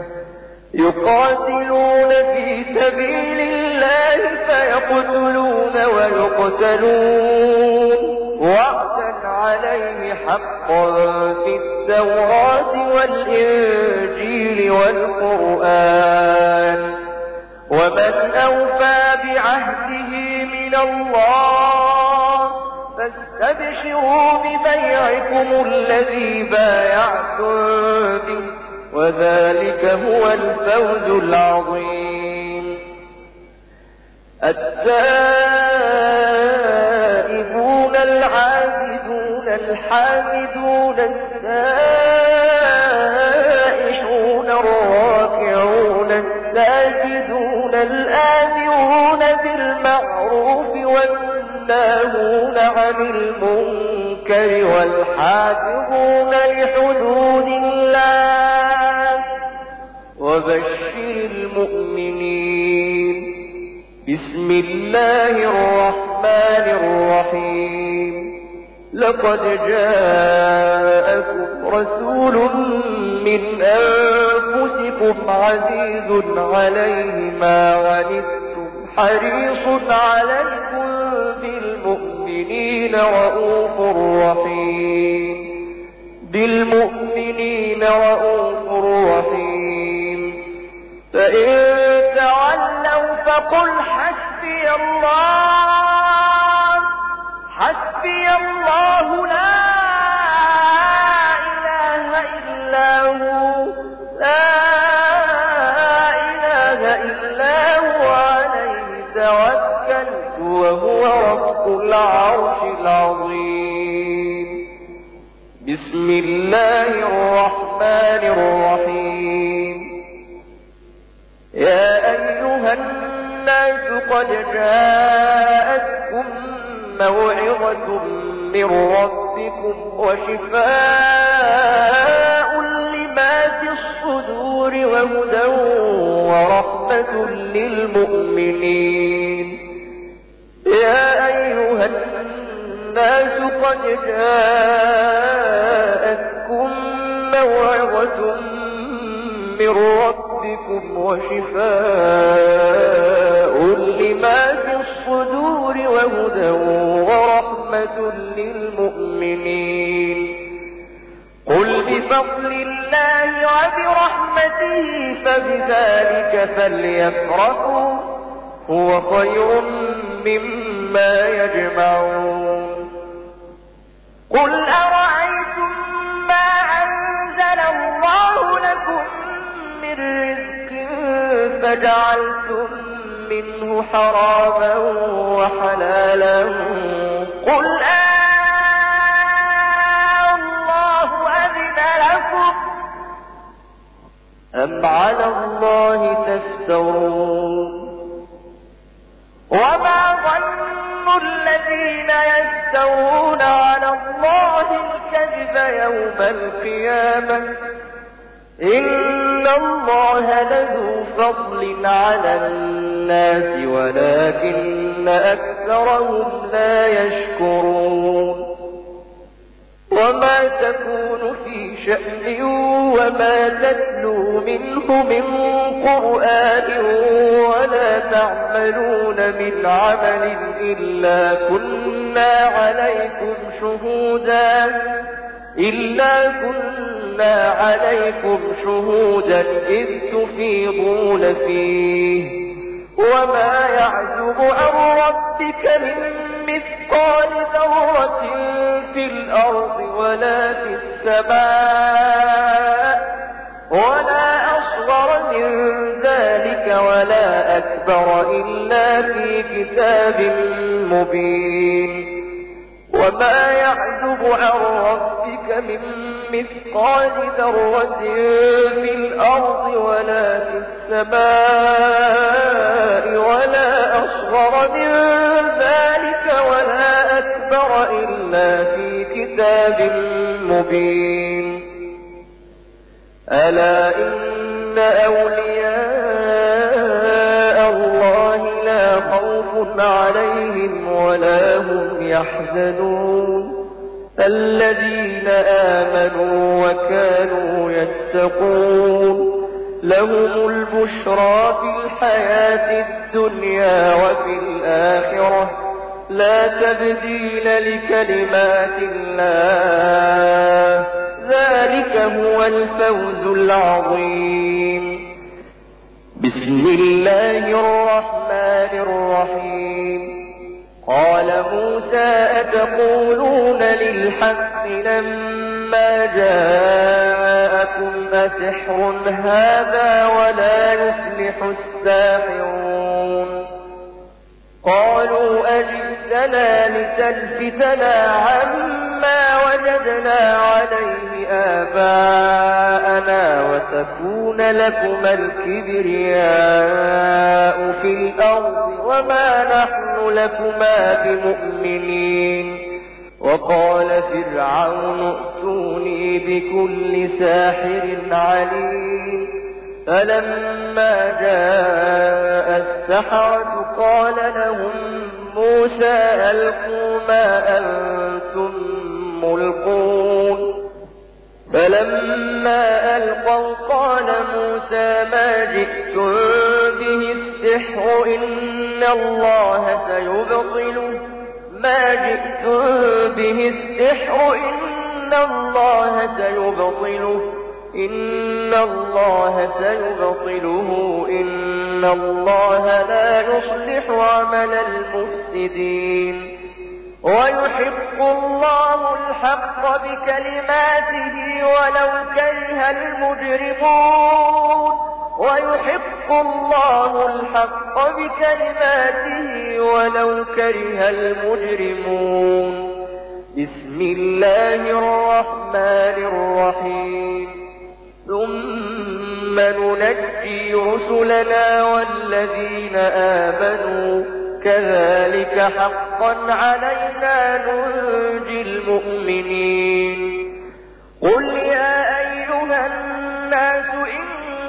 [SPEAKER 2] يقاتلون في سبيل الله فيقتلون ويقتلون وعدا عليه حقا في التوراة والإنجيل والقرآن ومن أوفى بعهده من الله فاستبشروا ببيعكم الذي بايعتم به وذلك هو الفوز العظيم التائبون العابدون الحامدون السائحون الراكعون الساجدون الآمرون بالمعروف والنهي الناهون عن المنكر والحافظون لحدود الله وبشر المؤمنين. بسم الله الرحمن الرحيم. لقد جاءكم رسول من أنفسكم عزيز عليه ما عنتم حريص عليكم بالمؤمنين رؤوف رحيم. فإن تولوا فقل حسبي الله لا إله إلا هو عليه توكلت وهو رب العرش العظيم. بسم الله الرحمن الرحيم. يا أيها الناس قد جاءتكم موعظة من ربكم وشفاء لما في الصدور وهدى ورحمة للمؤمنين. يا أيها الناس قد جاءتكم موعظة من ربكم وشفاء لما في الصدور وهدى ورحمة للمؤمنين. قل بفضل الله وبرحمته فبذلك فليفرحوا هو خير مما يجمعون. قل أرأيتم ما أنزل الله لكم من رزق فجعلتم منه حراما وحلالا قل الله أذن لكم أم على الله تفترون. وما ظن الذين يفترون على الله الكذب يوم القيامة إن الله لذو فضل على الناس ولكن أكثرهم لا يشكرون. وما تكون في شأن وما تتلو منه من قرآن ولا تعملون من عمل إلا كنا عليكم شهودا إذ تفيضون فيه. وما يعزب عن ربك من مثقال ذرة في الأرض ولا في السماء ولا أصغر من ذلك ولا أكبر إلا في كتاب مبين. وما يعزب عن ربك من مثقال ذرة في الأرض ولا في السماء ولا أصغر من ذلك ولا أكبر إلا في كتاب مبين. ألا إن أولياء الله لا خوف عليهم ولا هم يحزنون الذين آمنوا وكانوا يتقون لهم البشرى في الحياة الدنيا وفي الآخرة لا تبديل لكلمات الله ذلك هو الفوز العظيم. بسم الله الرحمن الرحيم. قال موسى أتقولون للحق لما جاءكم أسحر هذا ولا يفلح الساحرون. قالوا أجئتنا لتلفتنا عما وجدنا عليه آباءنا وتكون لكما الكبرياء في الأرض وما نحن لكما بمؤمنين وقال فرعون ائتوني بكل ساحر عليم فلما جاء السحرة قال لهم موسى ألقوا ما أنتم ملقون فلما ألقوا قال موسى ما جئتم به السحر إن الله سيبطله ما جئتم به السحر إن الله سيبطله إن الله لا يصلح عمل المفسدين ويحق الله الحق بكلماته ولو كره المجرمون ويحق الله الحق بكلماته ولو كره المجرمون بسم الله الرحمن الرحيم ثم ننجي رسلنا والذين آمنوا كذلك حقا علينا ننجي المؤمنين قل يا أيها الناس إن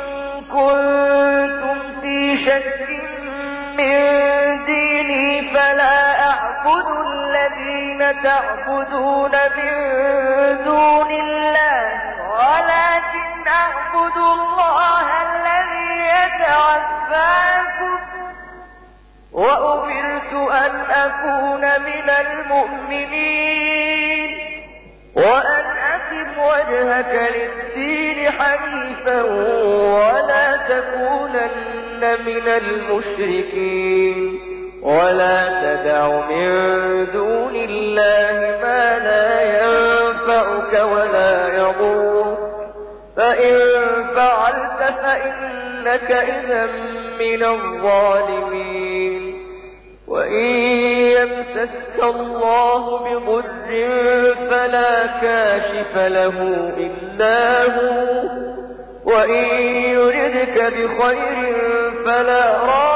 [SPEAKER 2] كنتم في شك من ديني فلا أعبد الذين تعبدون من دون الله ولكن أعبد الله الذي يتوفاكم وأمرت أن أكون من المؤمنين وأن أقم وجهك للدين حنيفا ولا تكونن من المشركين ولا تدع من دون الله ما لا ينفعك ولا يضرك فإن فعلت فإنك إذا من الظالمين وإن يمسسك الله بضر فلا كاشف له إلا هو وإن يردك بخير فلا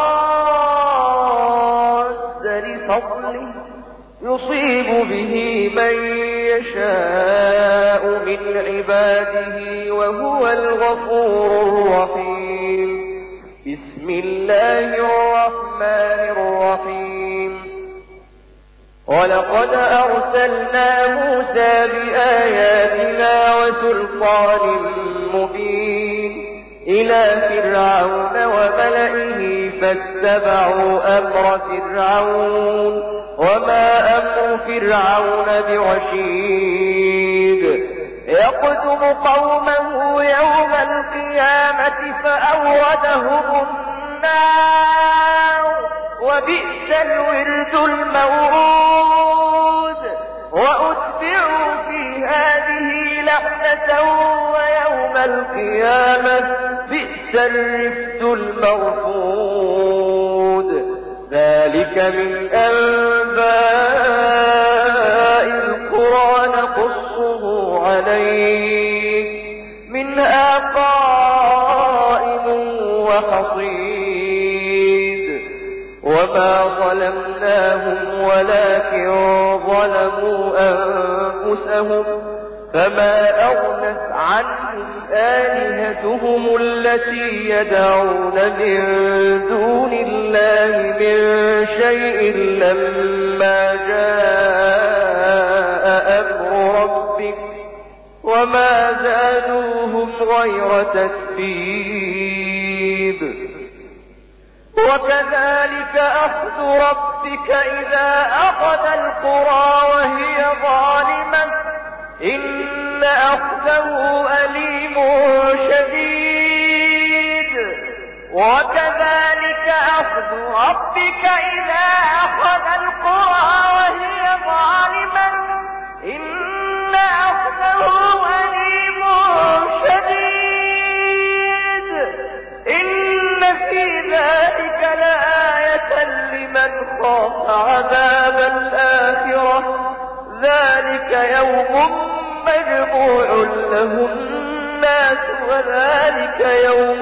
[SPEAKER 2] راد لفضله يصيب به من يشاء من عباده وهو الغفور الرحيم بسم الله الرحمن الرحيم ولقد أرسلنا موسى بآياتنا وسلطان مبين إلى فرعون وملئه فاتبعوا أمر فرعون وما أمر فرعون برشيد يقدم قومه يوم القيامة فأوردهم النار وبئس الورد المورود وأتبعوا في هذه لعنة ويوم القيامة بئس الرفد المرفود ذلك من أنباء القرى نقصه عليك منها قائم وحصيد وما ظلمناهم ولكن ظلموا أنفسهم فما أغنت عنهم آلهتهم التي يدعون من دون الله من شيء لما جاء أمر ربك وما زادوهم غير تتبيب وكذلك أخذ ربك إذا أخذ القرى وهي ظالمة إن أخذه أليم شديد وكذلك أخذ ربك إذا أخذ القرى وهي ظالمة إن أخذه أليم شديد إن في ذلك لآية لمن خاف عذاب الآخرة ذلك يوم مجموع له الناس وذلك يوم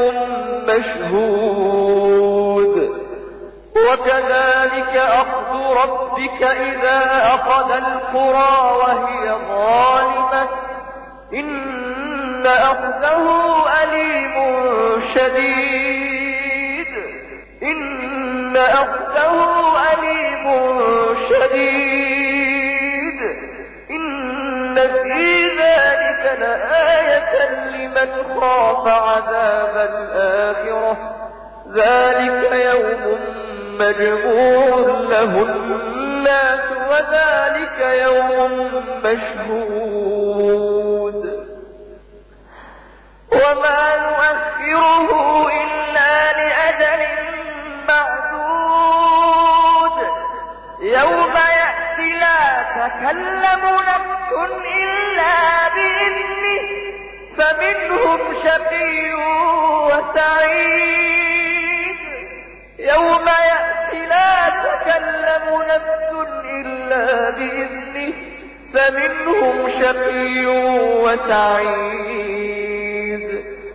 [SPEAKER 2] مشهود وكذلك أخذ ربك إذا أخذ القرى وهي ظالمة إن أخذه أليم شديد إن أخذه أليم شديد إن في ذلك لآية لمن خاف عذاب الآخرة ذلك يوم مجموع له الناس وذلك يوم مشهود وما نؤخره إلا لأجل معدود يوم يأتي لا تكلم نفس إلا بإذنه فمنهم شقي وسعيد يوم يأتي لا تكلم نفس إلا بإذنه فمنهم شقي وسعيد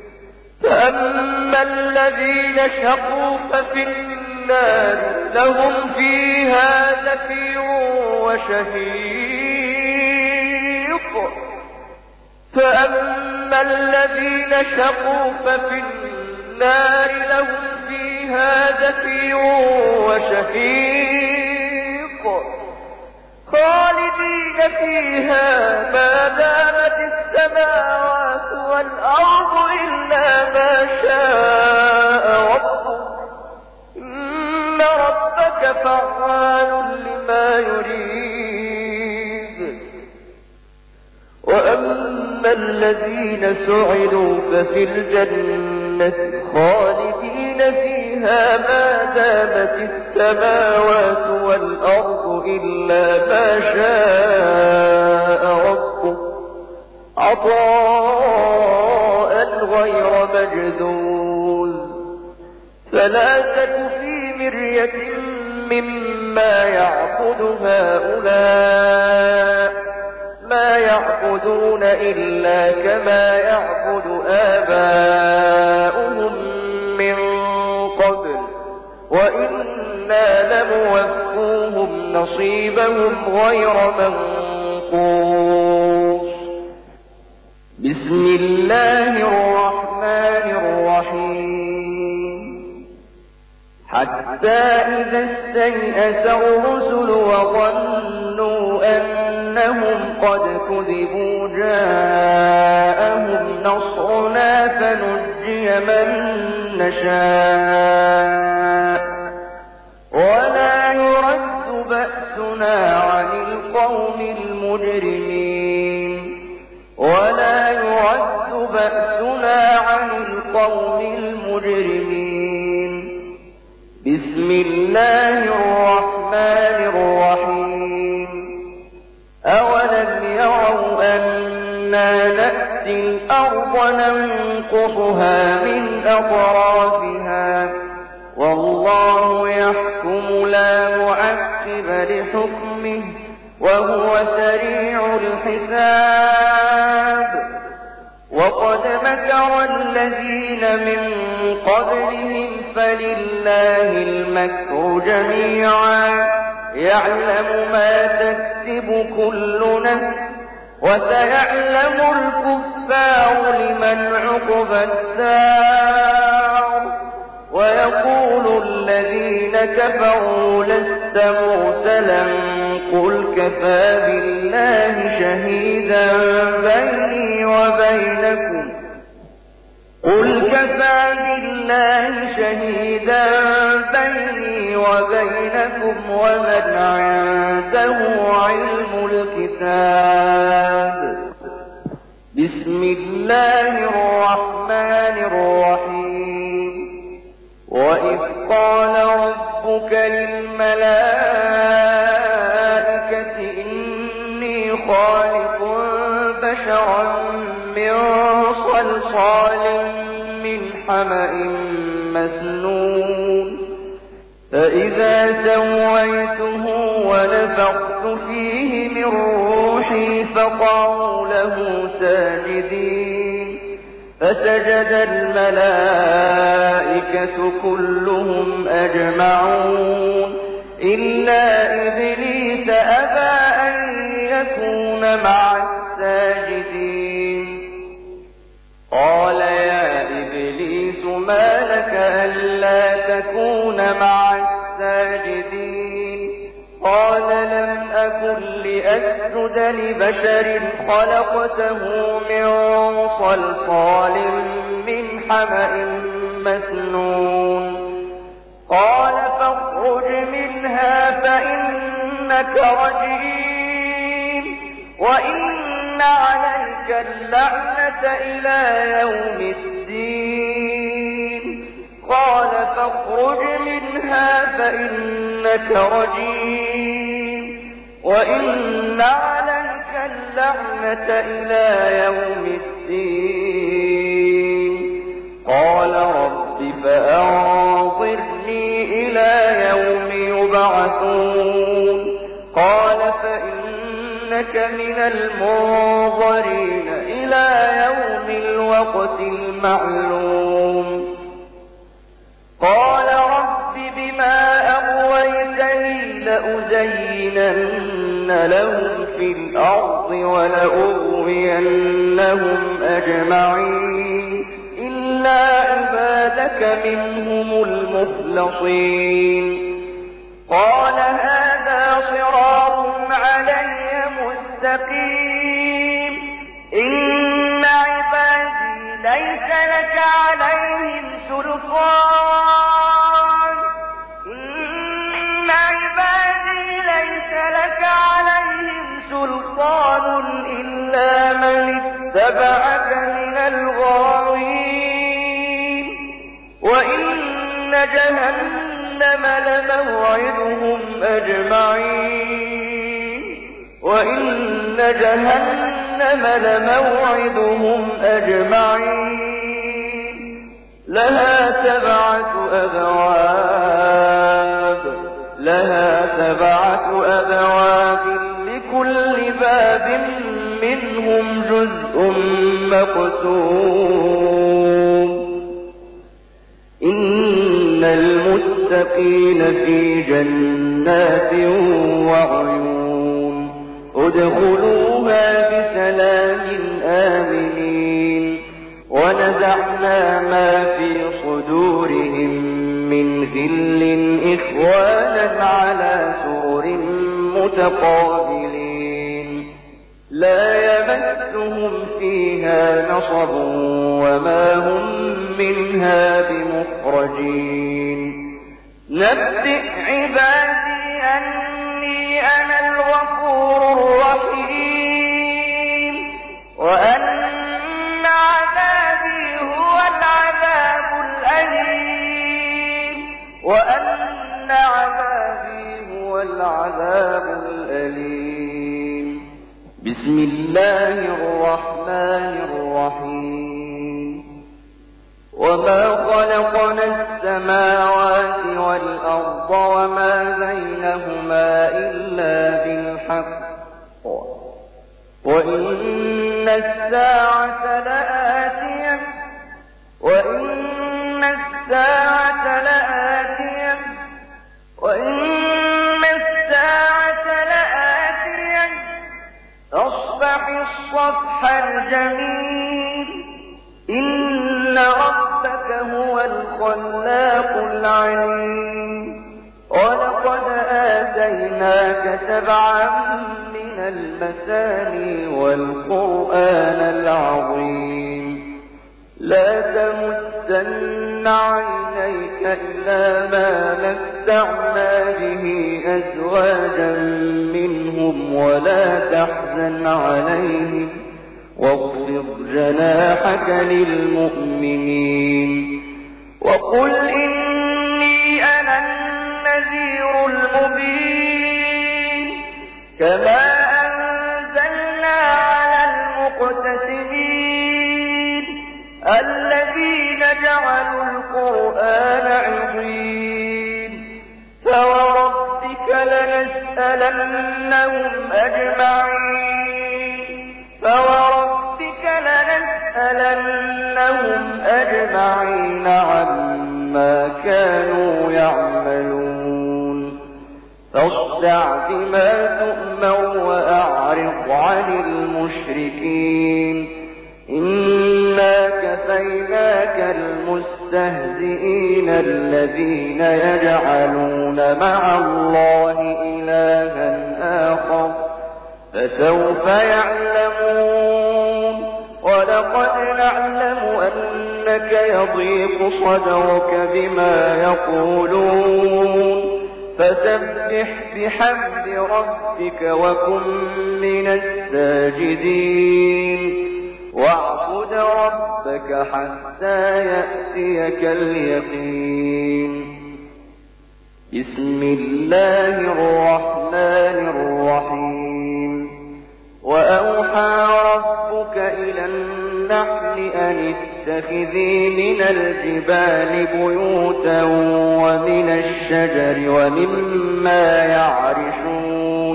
[SPEAKER 2] فأما الذين شقوا ففي النار لهم فيها زفير وشهيق فأما الذين شقوا ففي النار لهم فيها زفير وشهيق خالدين فيها ما دامت السماوات والأرض إلا ما شاء ربك إن ربك فعال لما يريد وأما الذين سعدوا ففي الجنة خالدين فيها ما دامت السماوات والأرض إلا ما شاء ربك عطاء غير مجذوذ فلا تك في مرية مما يعبد هؤلاء ما يعبدون إلا كما يعبد آباؤهم من قبل وإنا لموفوهم نصيبهم غير منقوص بسم الله الرحمن الرحيم حتى إذا استيأس الرسل وظنوا أنهم قد كذبوا جاءهم نصرنا فنجي من نشاء ولا يرد بأسنا عن القوم المجرمين ولا يرد بأسنا عن القوم المجرمين بسم الله الرحمن الرحيم أولم يروا أنا نأتي الأرض ننقصها من أطرافها والله يحكم لا معقب لحكمه وهو سريع الحساب وقد مكر الذين من قبلهم فلله المكر جميعا يعلم ما تكسب كل نفس وسيعلم الكفار لمن عقبى الدار ويقول الذين كفروا لست مرسلا قل كفى بالله شهيدا بيني وبينكم قل كفى بالله شهيدا بيني وبينكم ومن عنده علم الكتاب بسم الله الرحمن الرحيم وإذ قال ربك للملائكة إني خالق بشرا من صلصال من حمأ مسنون فإذا سويته ونفخت فيه من روحي فقعوا له ساجدين فسجد الملائكة كلهم أجمعون إلا إبليس أبى أن يكون مع الساجدين قال يا إبليس ما لك ألا تكون مع الساجدين قال لم أكن لأسجد لبشر خلقته من صلصال من حمأ مسنون قال فاخرج منها فإنك رجيم وإن عليك اللعنة إلى يوم الدين قال فاخرج منها فإنك رجيم وإن عليك اللعنة إلى يوم الدين قال رب فأنظرني إلى يوم يبعثون قال فإنك من المنظرين إلى يوم الوقت المعلوم قال رب بما أغويتني لأزينن لهم في الأرض ولأغوينهم أجمعين إلا عبادك منهم المخلصين قال هذا صراط علي مستقيم إن عبادي ليس لك عليهم سلطان إن عبادي ليس لك عليهم سلطان إلا من اتبعك من الغاوين وإن جهنم لموعدهم أجمعين وإن جهنم لموعدهم أجمعين لها 7 أبواب لكل باب منهم جزء مقسوم إن المتقين في جنات وعيون ادخلوها بسلام آمنين ونزعنا ما في صدورهم من غل إخوانا على سرر متقابلين لا يمسهم فيها نصب وما هم منها بمخرجين نبئ عبادي أني أنا الغفور الرحيم وأن عذابي هو العذاب الأليم وأن عذابي هو العذاب الأليم بسم الله الرحمن الرحيم وما خلقنا السماوات والأرض وما بينهما إلا بالحق وإن الساعة لآتية فاصفح الصفح الجميل إن ربك هو الخلاق العليم ولقد آتيناك 7 من المثاني والقرآن العظيم لا تمدن عينيك إلى ما متعنا به أزواجا منهم ولا تحزن عليهم واخفض جناحك للمؤمنين وقل إني أنا النذير المبين كما أنزلنا على المقتسمين الذين جعلوا القرآن عظيم فوربك لنسألنهم أجمعين عما كانوا يعملون فاصدع بما تؤمر وأعرض عن المشركين إنا كفيناك المستهزئين الذين يجعلون مع الله إلها آخر فسوف يعلمون ولقد نعلم أنك يضيق صدرك بما يقولون فسبح بحمد ربك وكن من الساجدين واعبد ربك حتى يأتيك اليقين بسم الله الرحمن الرحيم وأوحى ربك إلى النحل أن اتخذي من الجبال بيوتا ومن الشجر ومما يعرشون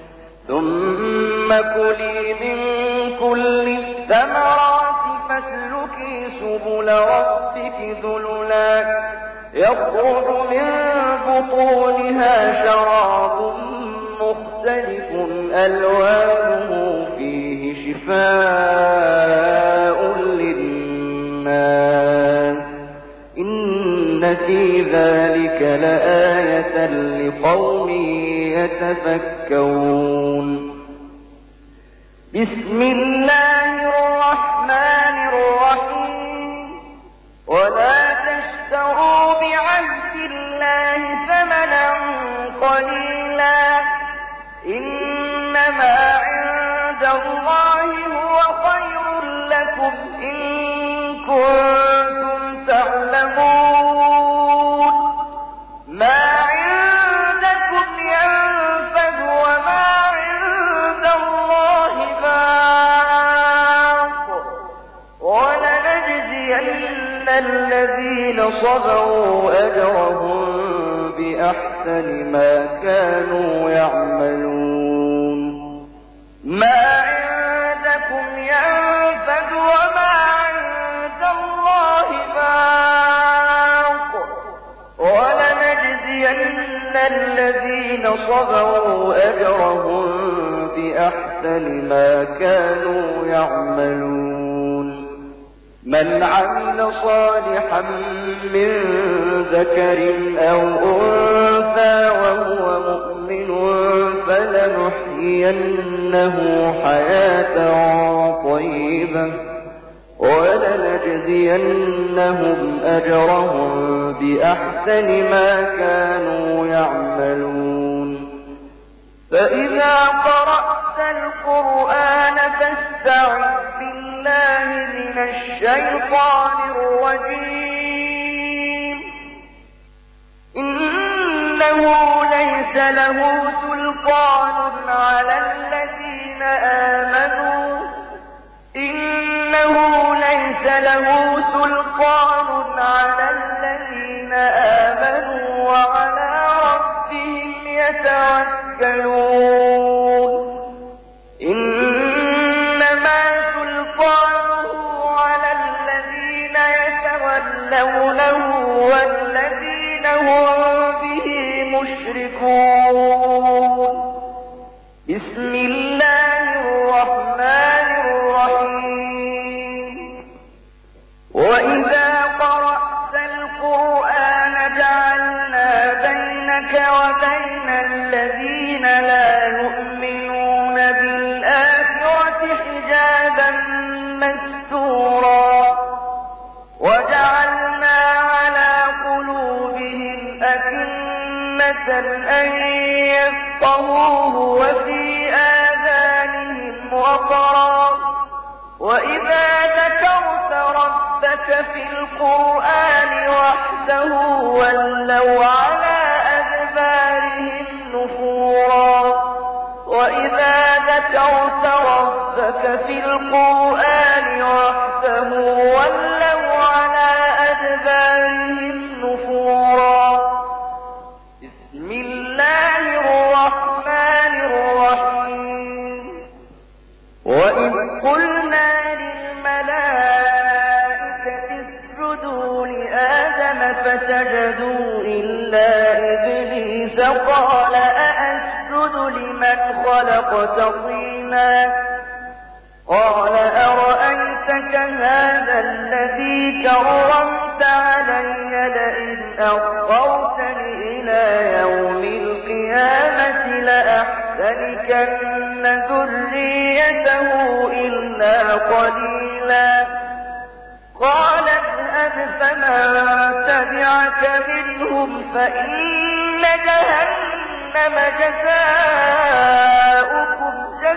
[SPEAKER 2] ثم كلي من كل الثمرات فاسلكي سبل ربك ذللا يخرج من بطونها شراب مختلف ألوانه فيه شفاء للناس إن في ذلك لآية لقوم يتفكرون بسم الله الرحمن الرحيم ولا تشتروا بعهد الله ثمنا قليلا إنما عند الله هو خير لكم إن كنتم تعلمون ما عندكم ينفد وما عند الله باق ولنجزين الذين صبروا أجرهم بأحسن ما كانوا يعملون ما عندكم ينفد وما عند الله باق ولنجزين الذين صبروا أجرهم بأحسن ما كانوا يعملون من عمل صالحا من ذكر أو أنثى وهو مؤمن فلنحيينه حياة طيبة ولنجزينهم أجرهم بأحسن ما كانوا يعملون فإذا قرأت القرآن فاستعذ بالله من الشيطان الرجيم إنه ليس له سلطان على الذين آمنوا وعلى ربهم يتوكلون إنما سلطانه على الذين يتولونه والذين هم به مشركون بسم الله الرحمن الرحيم وإذا قرأت القرآن جعلنا بينك وبين الذين لا يؤمنون بالآخرة حجابا مستورا وجعلنا على قلوبهم أكنة أن يفقهوه وفي آذانهم وقرا وإذا ذكرت ربك في القرآن وحده ولوا على أدبارهم نفورا وإذا ذكرت ربك في القرآن وحده ولوا على أدبارهم نفورا بسم الله الله الرحمن الرحيم وإذ قلنا للملائكة اسجدوا لآدم فسجدوا إلا إبليس قال أأسجد لمن خلقت طينا قال أرأيتك هذا الذي كرمت علي لئن أخرتني إلى يوم القيامة لأحتركن ذريته إلا قليلا قال اذهب فمن تبعك منهم فإن جهنم جزاؤكم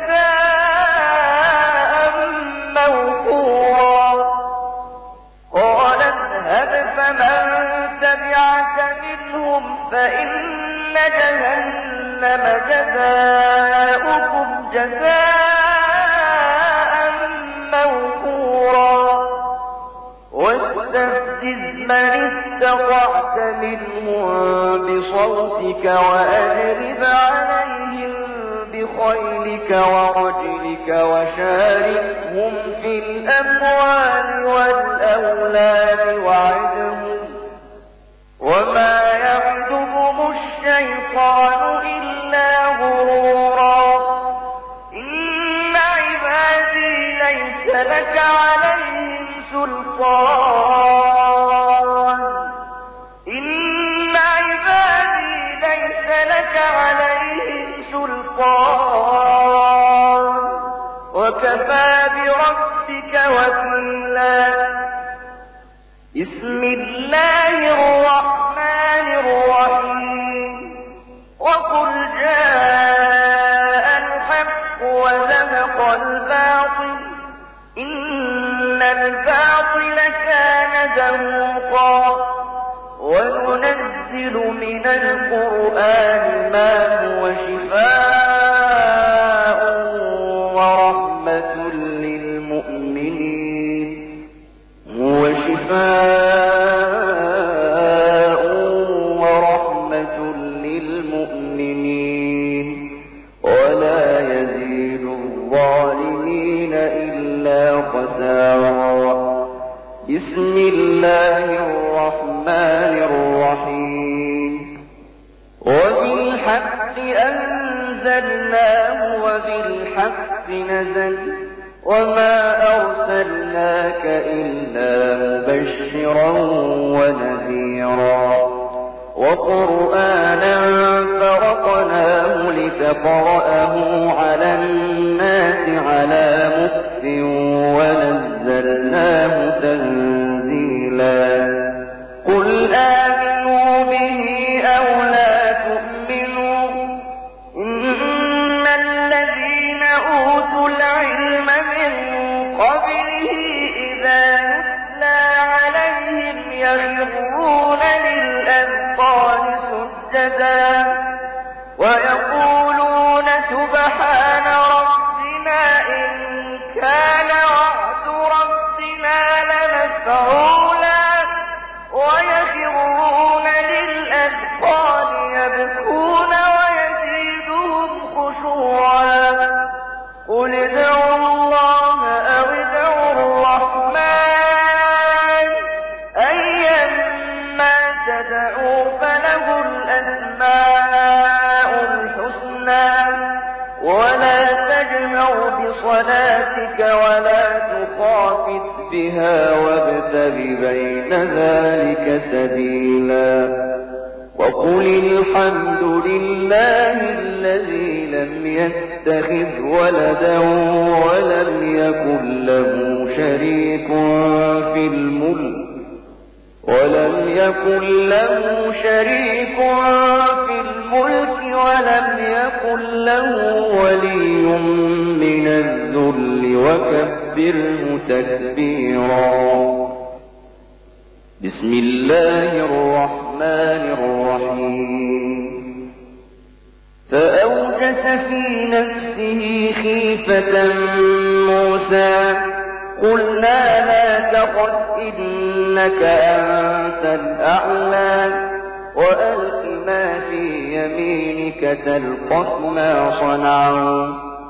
[SPEAKER 2] جزاء موفورا قال اذهب فمن تبعك منهم فإن جهنم جزاؤكم جزاء موفورا واستفزز من استطعت منهم بصوتك وأجلب عليهم بخيلك ورجلك وشاركهم في الأموال والأولاد وعدهم وما يعدهم الشيطان إلا غرورا إن عبادي ليس لك عليهم سلطان إن عبادي ليس لك عليهم سلطان وكفى بربك وكيلا بسم الله الرحمن الرحيم وقل جاء الحق وزهق الباطل إن الباطل كان زهوقا وننزل من القرآن ما هو شفاء ورحمة للمؤمنين ولا يزيد الظالمين إلا خسارا بسم الله الرحمن الرحيم وبالحق أنزلناه وبالحق نزل وما أرسلناك إلا مبشرا ونذيرا وقرآنا فرقناه لتقرأه على الناس على مكث ونزلناه تنزيلا قل آمنوا به أو لا تؤمنوا إن الذين أوتوا العلم من قبله إذا يتلى عليهم يخرون للأذقان سجدا ويقولون سبحان ربنا إن كان وعد ربنا لمفعولا ويخرون للأذقان يبكون ويزيدهم خشوعا قل ادعوا الله أو ادعوا الرحمن أيما تدعوا فله الأسماء الحسنى ولا تجهر بصلاتك ولا تخافت بها وابتغ بين ذلك سبيلا وقل الحمد لله الذي لم يتخذ ولدا ولم يكن له شريك في الملك ولم يكن له ولي من الذل وكبره تكبيرا بسم الله الرحمن الرحيم فأوجس في نفسه خيفة موسى قلنا لا تخف إنك أنت الأعلى وألق ما في بيمينك تلقف ما صنعوا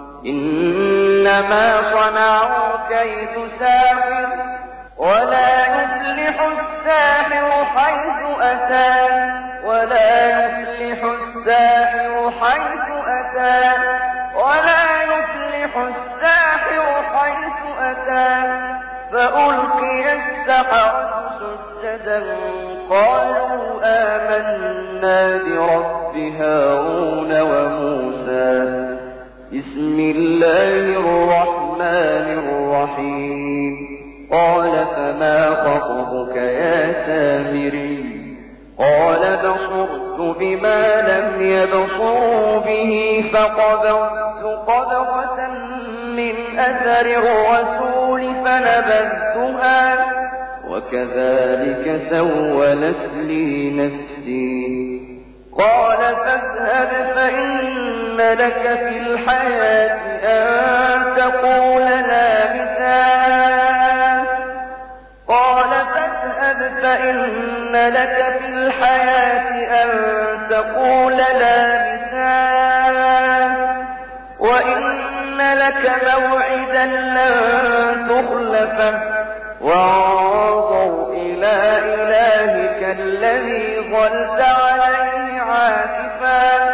[SPEAKER 2] إنما صنعوا كيد ساحر ولا يفلح الساحر حيث أتى ولا يفلح الساحر حيث أتى ولا يفلح الساحر حيث أتى فألقي السحرة سجدا قالوا آمنا برب هارون وموسى بسم الله الرحمن الرحيم قال فما خطبك يا سامري قال بصرت بما لم يبصروا به فقبضت قبضة من أثر الرسول فنبذتها وكذلك سولت لي نفسي قال فاذهب فإن لك في الحياة أن تقول لا مساس قال فاذهب فإن لك في الحياة أن تقول لا مساس وإن لك موعدا لن تخلفه وانظر إلى إلهك الذي ظلت عليه عاكفا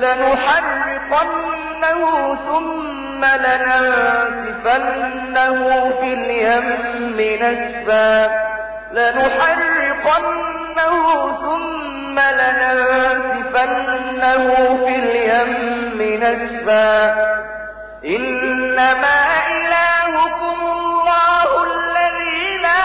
[SPEAKER 2] لنحرقنه ثم لننسفنه في اليم نسفا لنحرقنه ثم لننسفنه في اليم نسفا إنما إلهكم الله الذي لا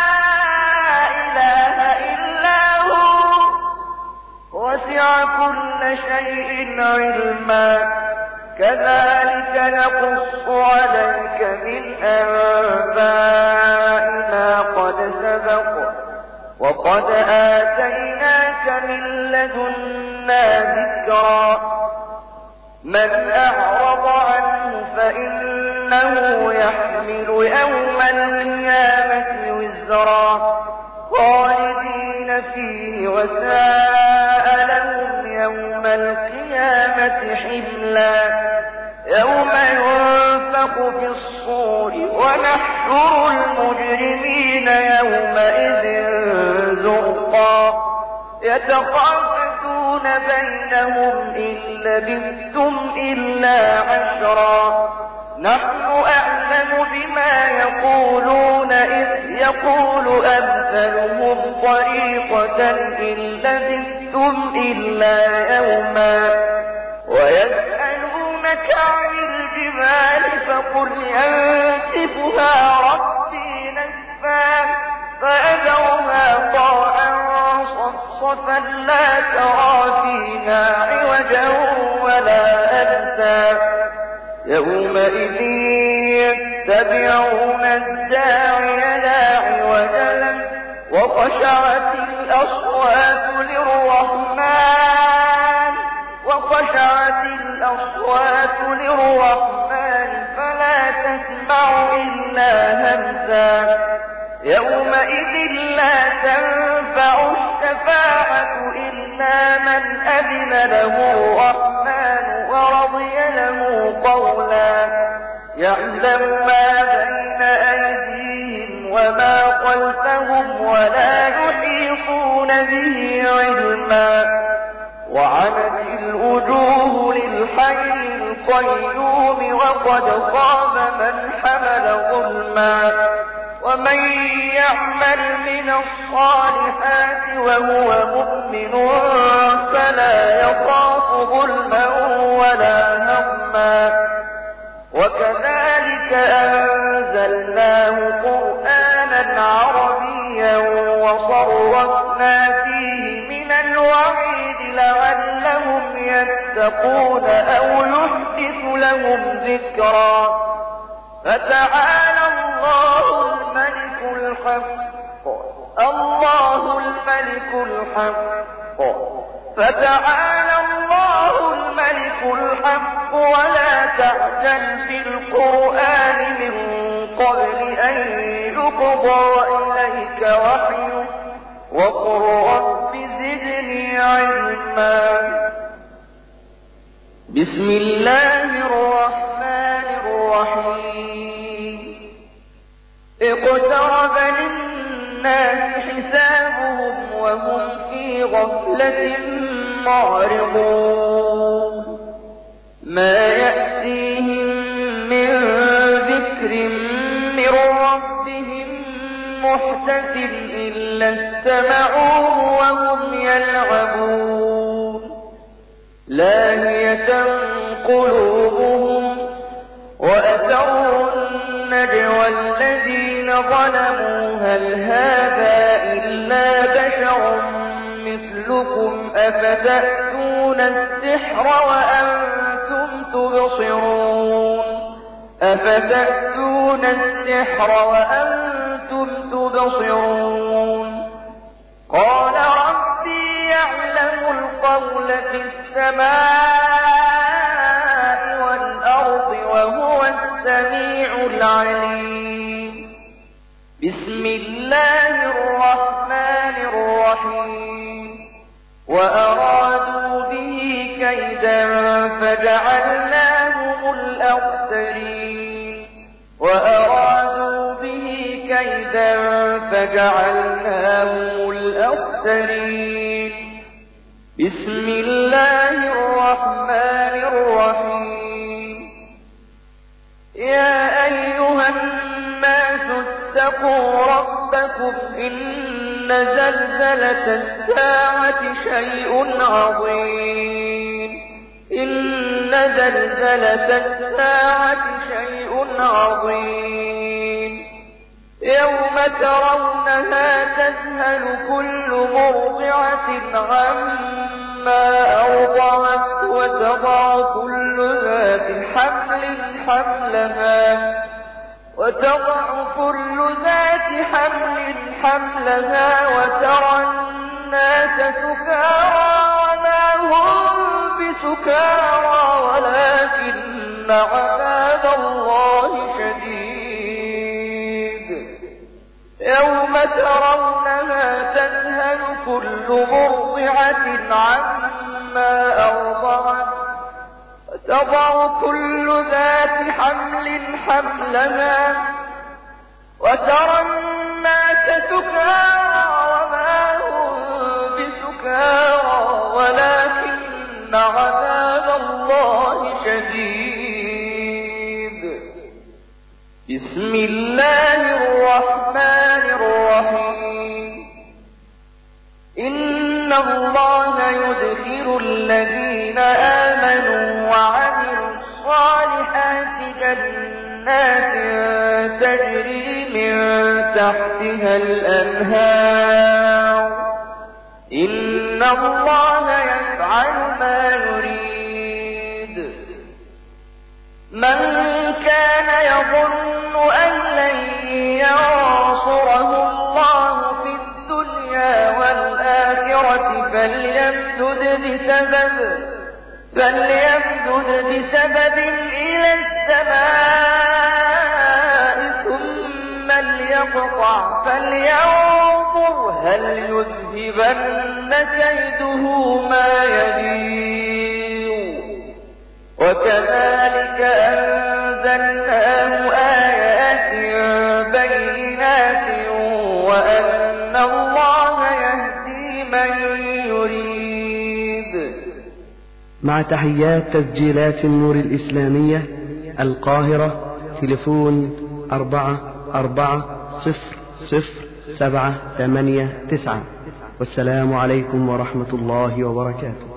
[SPEAKER 2] إله إلا هو وسع كل شيء علما كذلك نقص عليك من أنباء ما قد سبق وقد آتيناك من لدنا ذكرا من أعرض عنه فإنه يحمل يوم القيامة وزرا خالدين فيه وساء لهم يوم القيامة حملا يوم ينفخ في الصور ونحشر المجرمين يومئذ زرقا يتخافتون بينهم إن لبثتم إلا عشرا نحن أعلم بما يقولون إذ يقول أمثلهم طريقة إن لبثتم إلا يوما ويسألونك عن الجبال فقل ينسفها ربي نسفا فأذرها قاعا صفصفا لا ترى فيها عوجا ولا أمتا يومئذ يتبعون الداعي لا عوج له وخشعت الأصوات للرحمن فلا تسمع إلا همسا يومئذ لا تنفع الشفاعة إلا من أذن له الرحمن ورضي له قولا يعلم ما بين أيديهم وما خلفهم ولا يحيطون به علما وعنت الوجوه للحي القيوم وقد خاب من حمل ظلما ومن يعمل من الصالحات وهو مؤمن فلا يخاف ظلما ولا هما وكذلك أنزلناه قرآنا عربيا وصرفنا فيه من الوعيد لعلهم يتقون أو يحدث لهم ذكرا فتعالى الله الملك الحق ولا تعجل في القرآن من قبل أن يقضى إليك وحيه وقل رب زدني علما بسم الله الرحمن الرحيم اقترب للناس حسابهم وهم في غفلة معرضون ما يأتيهم من ذكر من ربهم محدث إلا استمعوه وهم يلعبون لاهية قلوبهم وأسروا النجوى الذين ظلموا هل هذا إلا بشر مثلكم أفتأتون السحر وأنتم تبصرون قال ربي يعلم القول في السماء والأرض وهو السميع العليم بسم الله الرحمن الرحيم وأرادوا به كيدا فجعلناهم الأخسرين بسم الله الرحمن الرحيم يا أيها الناس اتقوا ربكم إن زلزلة الساعة شيء عظيم يوم ترونها تذهل كل مرضعة عما أرضعت وتضع كل ذات حمل حملها وترى الناس سكارى وما هم بسكارى ولكن عذاب الله شديد يوم ترونها تذهل كل مرضعة عما أرضعت وتضع كل ذات حمل حملها وترى الناس سكارى وما هم بسكارى ولكن عذاب الله شديد بسم الله الرحمن الرحيم إن الله يدخل الذين آمنوا وعملوا الصالحات جنات تجري من تحتها الأنهار إن الله يفعل ما يريد من كان يظن أن لن ينصره الله في الدنيا والآخرة فليمدد بسبب إلى السماء ثم ليقطع فلينظر هل يذهبن كيده ما يغيظ وكذلك أنزلناه آيات بينات وأن الله يهدي من يريد.
[SPEAKER 1] مع تحيات تسجيلات النور الإسلامية القاهرة، تليفون 44000789. والسلام عليكم ورحمة الله وبركاته.